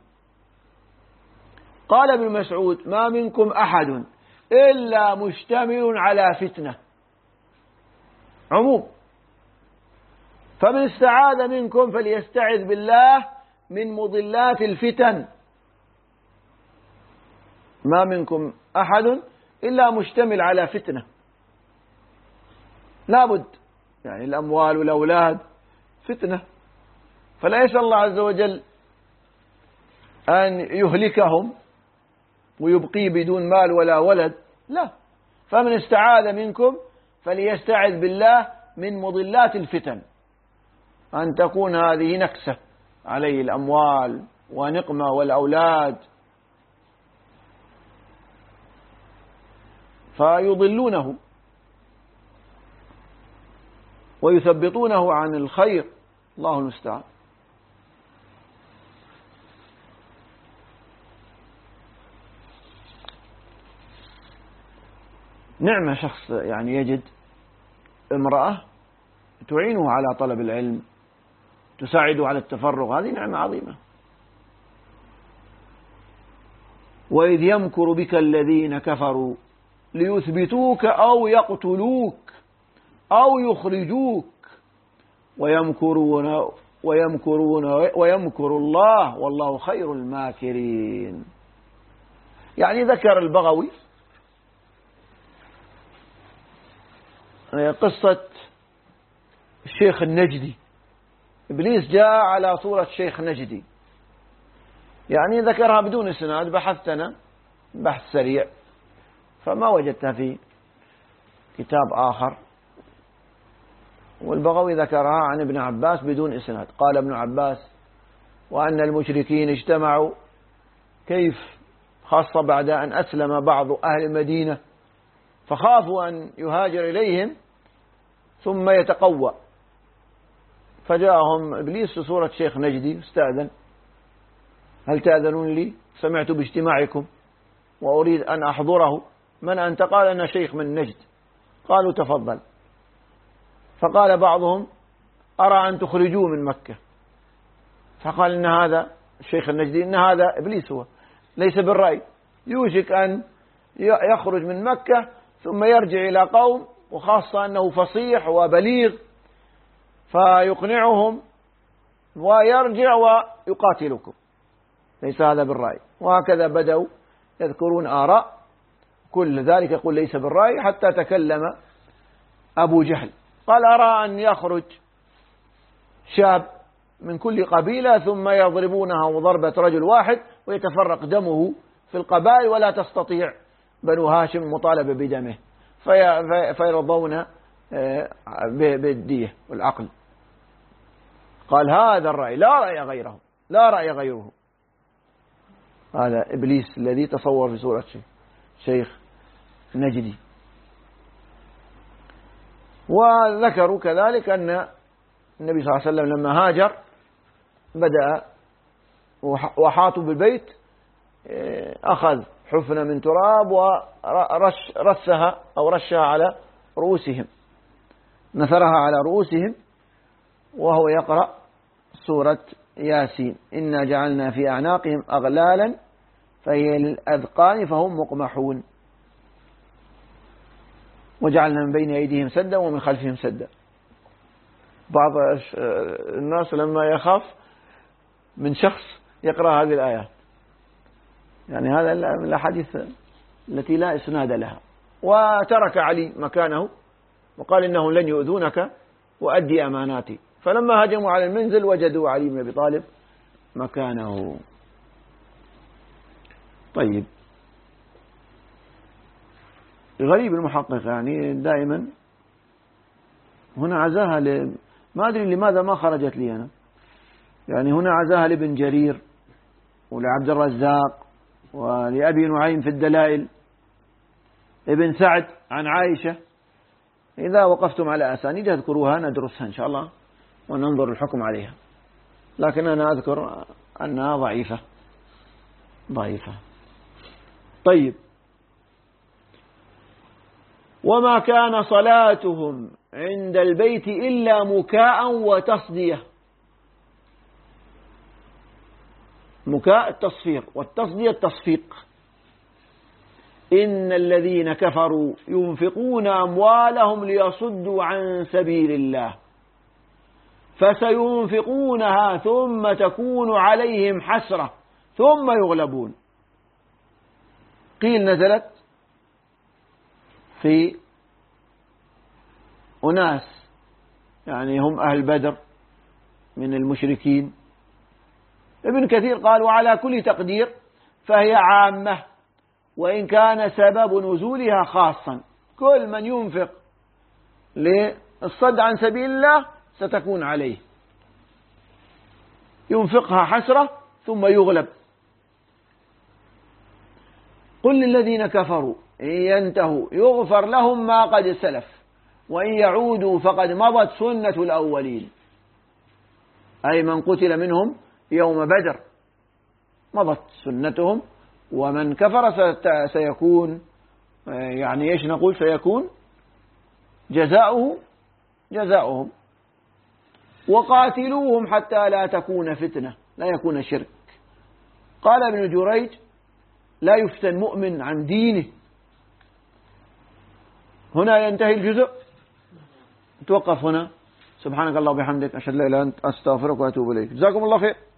قال ابن مسعود: ما منكم أحد إلا مشتمل على فتنة، عموم. فمن استعاذ منكم فليستعذ بالله من مضلات الفتن. ما منكم أحد إلا مشتمل على فتنة، لابد، يعني الأموال والأولاد فتنة، فلا يسأل الله عز وجل أن يهلكهم ويبقي بدون مال ولا ولد، لا. فمن استعاذ منكم فليستعذ بالله من مضلات الفتن، أن تكون هذه نكسة عليه الأموال ونقمة والأولاد، فيضلونه ويثبطونه عن الخير، الله المستعان. نعمة شخص يعني يجد امرأة تعينه على طلب العلم، تساعده على التفرغ، هذه نعمة عظيمة. وإذ يمكر بك الذين كفروا ليثبتوك أو يقتلوك أو يخرجوك ويمكر الله والله خير الماكرين. يعني ذكر البغوي قصة الشيخ النجدي. إبليس جاء على صورة شيخ نجدي، يعني ذكرها بدون إسناد، بحثت أنا بحث سريع فما وجدتها في كتاب آخر. والبغوي ذكرها عن ابن عباس بدون إسناد. قال ابن عباس: وأن المشركين اجتمعوا، كيف خاصة بعد أن أسلم بعض أهل المدينة فخافوا أن يهاجر إليهم ثم يتقوى، فجاءهم إبليس في صورة شيخ نجدي استأذن: هل تأذنون لي؟ سمعت باجتماعكم وأريد أن أحضره. من أنت؟ قال: أنا شيخ من نجد. قالوا: تفضل. فقال بعضهم: أرى أن تخرجوه من مكة. فقال: إن هذا الشيخ النجدي، إن هذا إبليس، هو ليس بالرأي، يوشك أن يخرج من مكة ثم يرجع إلى قوم، وخاصة أنه فصيح وبليغ، فيقنعهم ويرجع ويقاتلكم، ليس هذا بالرأي. وهكذا بدأوا يذكرون آراء، كل ذلك يقول ليس بالرأي، حتى تكلم أبو جهل قال أرى أن يخرج شاب من كل قبيلة ثم يضربونه ضربة رجل واحد ويتفرق دمه في القبائل ولا تستطيع بنو هاشم مطالبة بدمه فيرضون بالدية والعقل. قال هذا الرأي لا رأي غيره، لا رأي غيره. هذا إبليس الذي تصور في سورة شيخ نجدي. وذكروا كذلك أن النبي صلى الله عليه وسلم لما هاجر بدأ وحاطوا بالبيت، أخذ حفنة من تراب ورشها أو رشها على رؤوسهم، نثرها على رؤوسهم وهو يقرأ سورة ياسين إنا جعلنا في أعناقهم أغلالا فهي للأذقان فهم مقمحون وجعلنا من بين أيديهم سدا ومن خلفهم سدا. بعض الناس لما يخاف من شخص يقرأ هذه الآيات، يعني هذا من الأحاديث التي لا إسناد لها. وترك علي مكانه وقال إنهم لن يؤذونك وأدي أماناتي، فلما هجموا على المنزل وجدوا علي بن أبي طالب مكانه. طيب، غريب المحقق يعني دائما هنا عزاها ما أدري لماذا ما خرجت لي أنا، يعني هنا عزاها لابن جرير ولعبد الرزاق ولأبي نعيم في الدلائل، ابن سعد عن عائشة. إذا وقفتم على أسانيد اذكروها ندرسها إن شاء الله وننظر الحكم عليها، لكن أنا أذكر أنها ضعيفة. طيب، وما كان صلاتهم عند البيت إلا مكاء وتصدية. مكاء التصفير والتصدية التصفيق. إن الذين كفروا ينفقون أموالهم ليصدوا عن سبيل الله فسينفقونها ثم تكون عليهم حسرة ثم يغلبون. قيل نزلت في أناس يعني هم أهل بدر من المشركين. ابن كثير قال وعلى كل تقدير فهي عامة وإن كان سبب نزولها خاصا، كل من ينفق للصد عن سبيل الله ستكون عليه، ينفقها حسرة ثم يغلب. قل للذين كفروا إن ينتهوا يغفر لهم ما قد سلف وإن يعودوا فقد مضت سنة الأولين، أي من قتل منهم يوم بدر مضت سنتهم، ومن كفر سيكون يعني إيش نقول سيكون جزاؤهم. وقاتلوهم حتى لا تكون فتنة، لا يكون شرك. قال ابن جريج لا يفتن مؤمن عن دينه. هنا ينتهي الجزء، توقف هنا. سبحانك الله وبحمدك أشهد أن لا إله إلا أنت أستغفرك وأتوب إليك. جزاكم الله خير.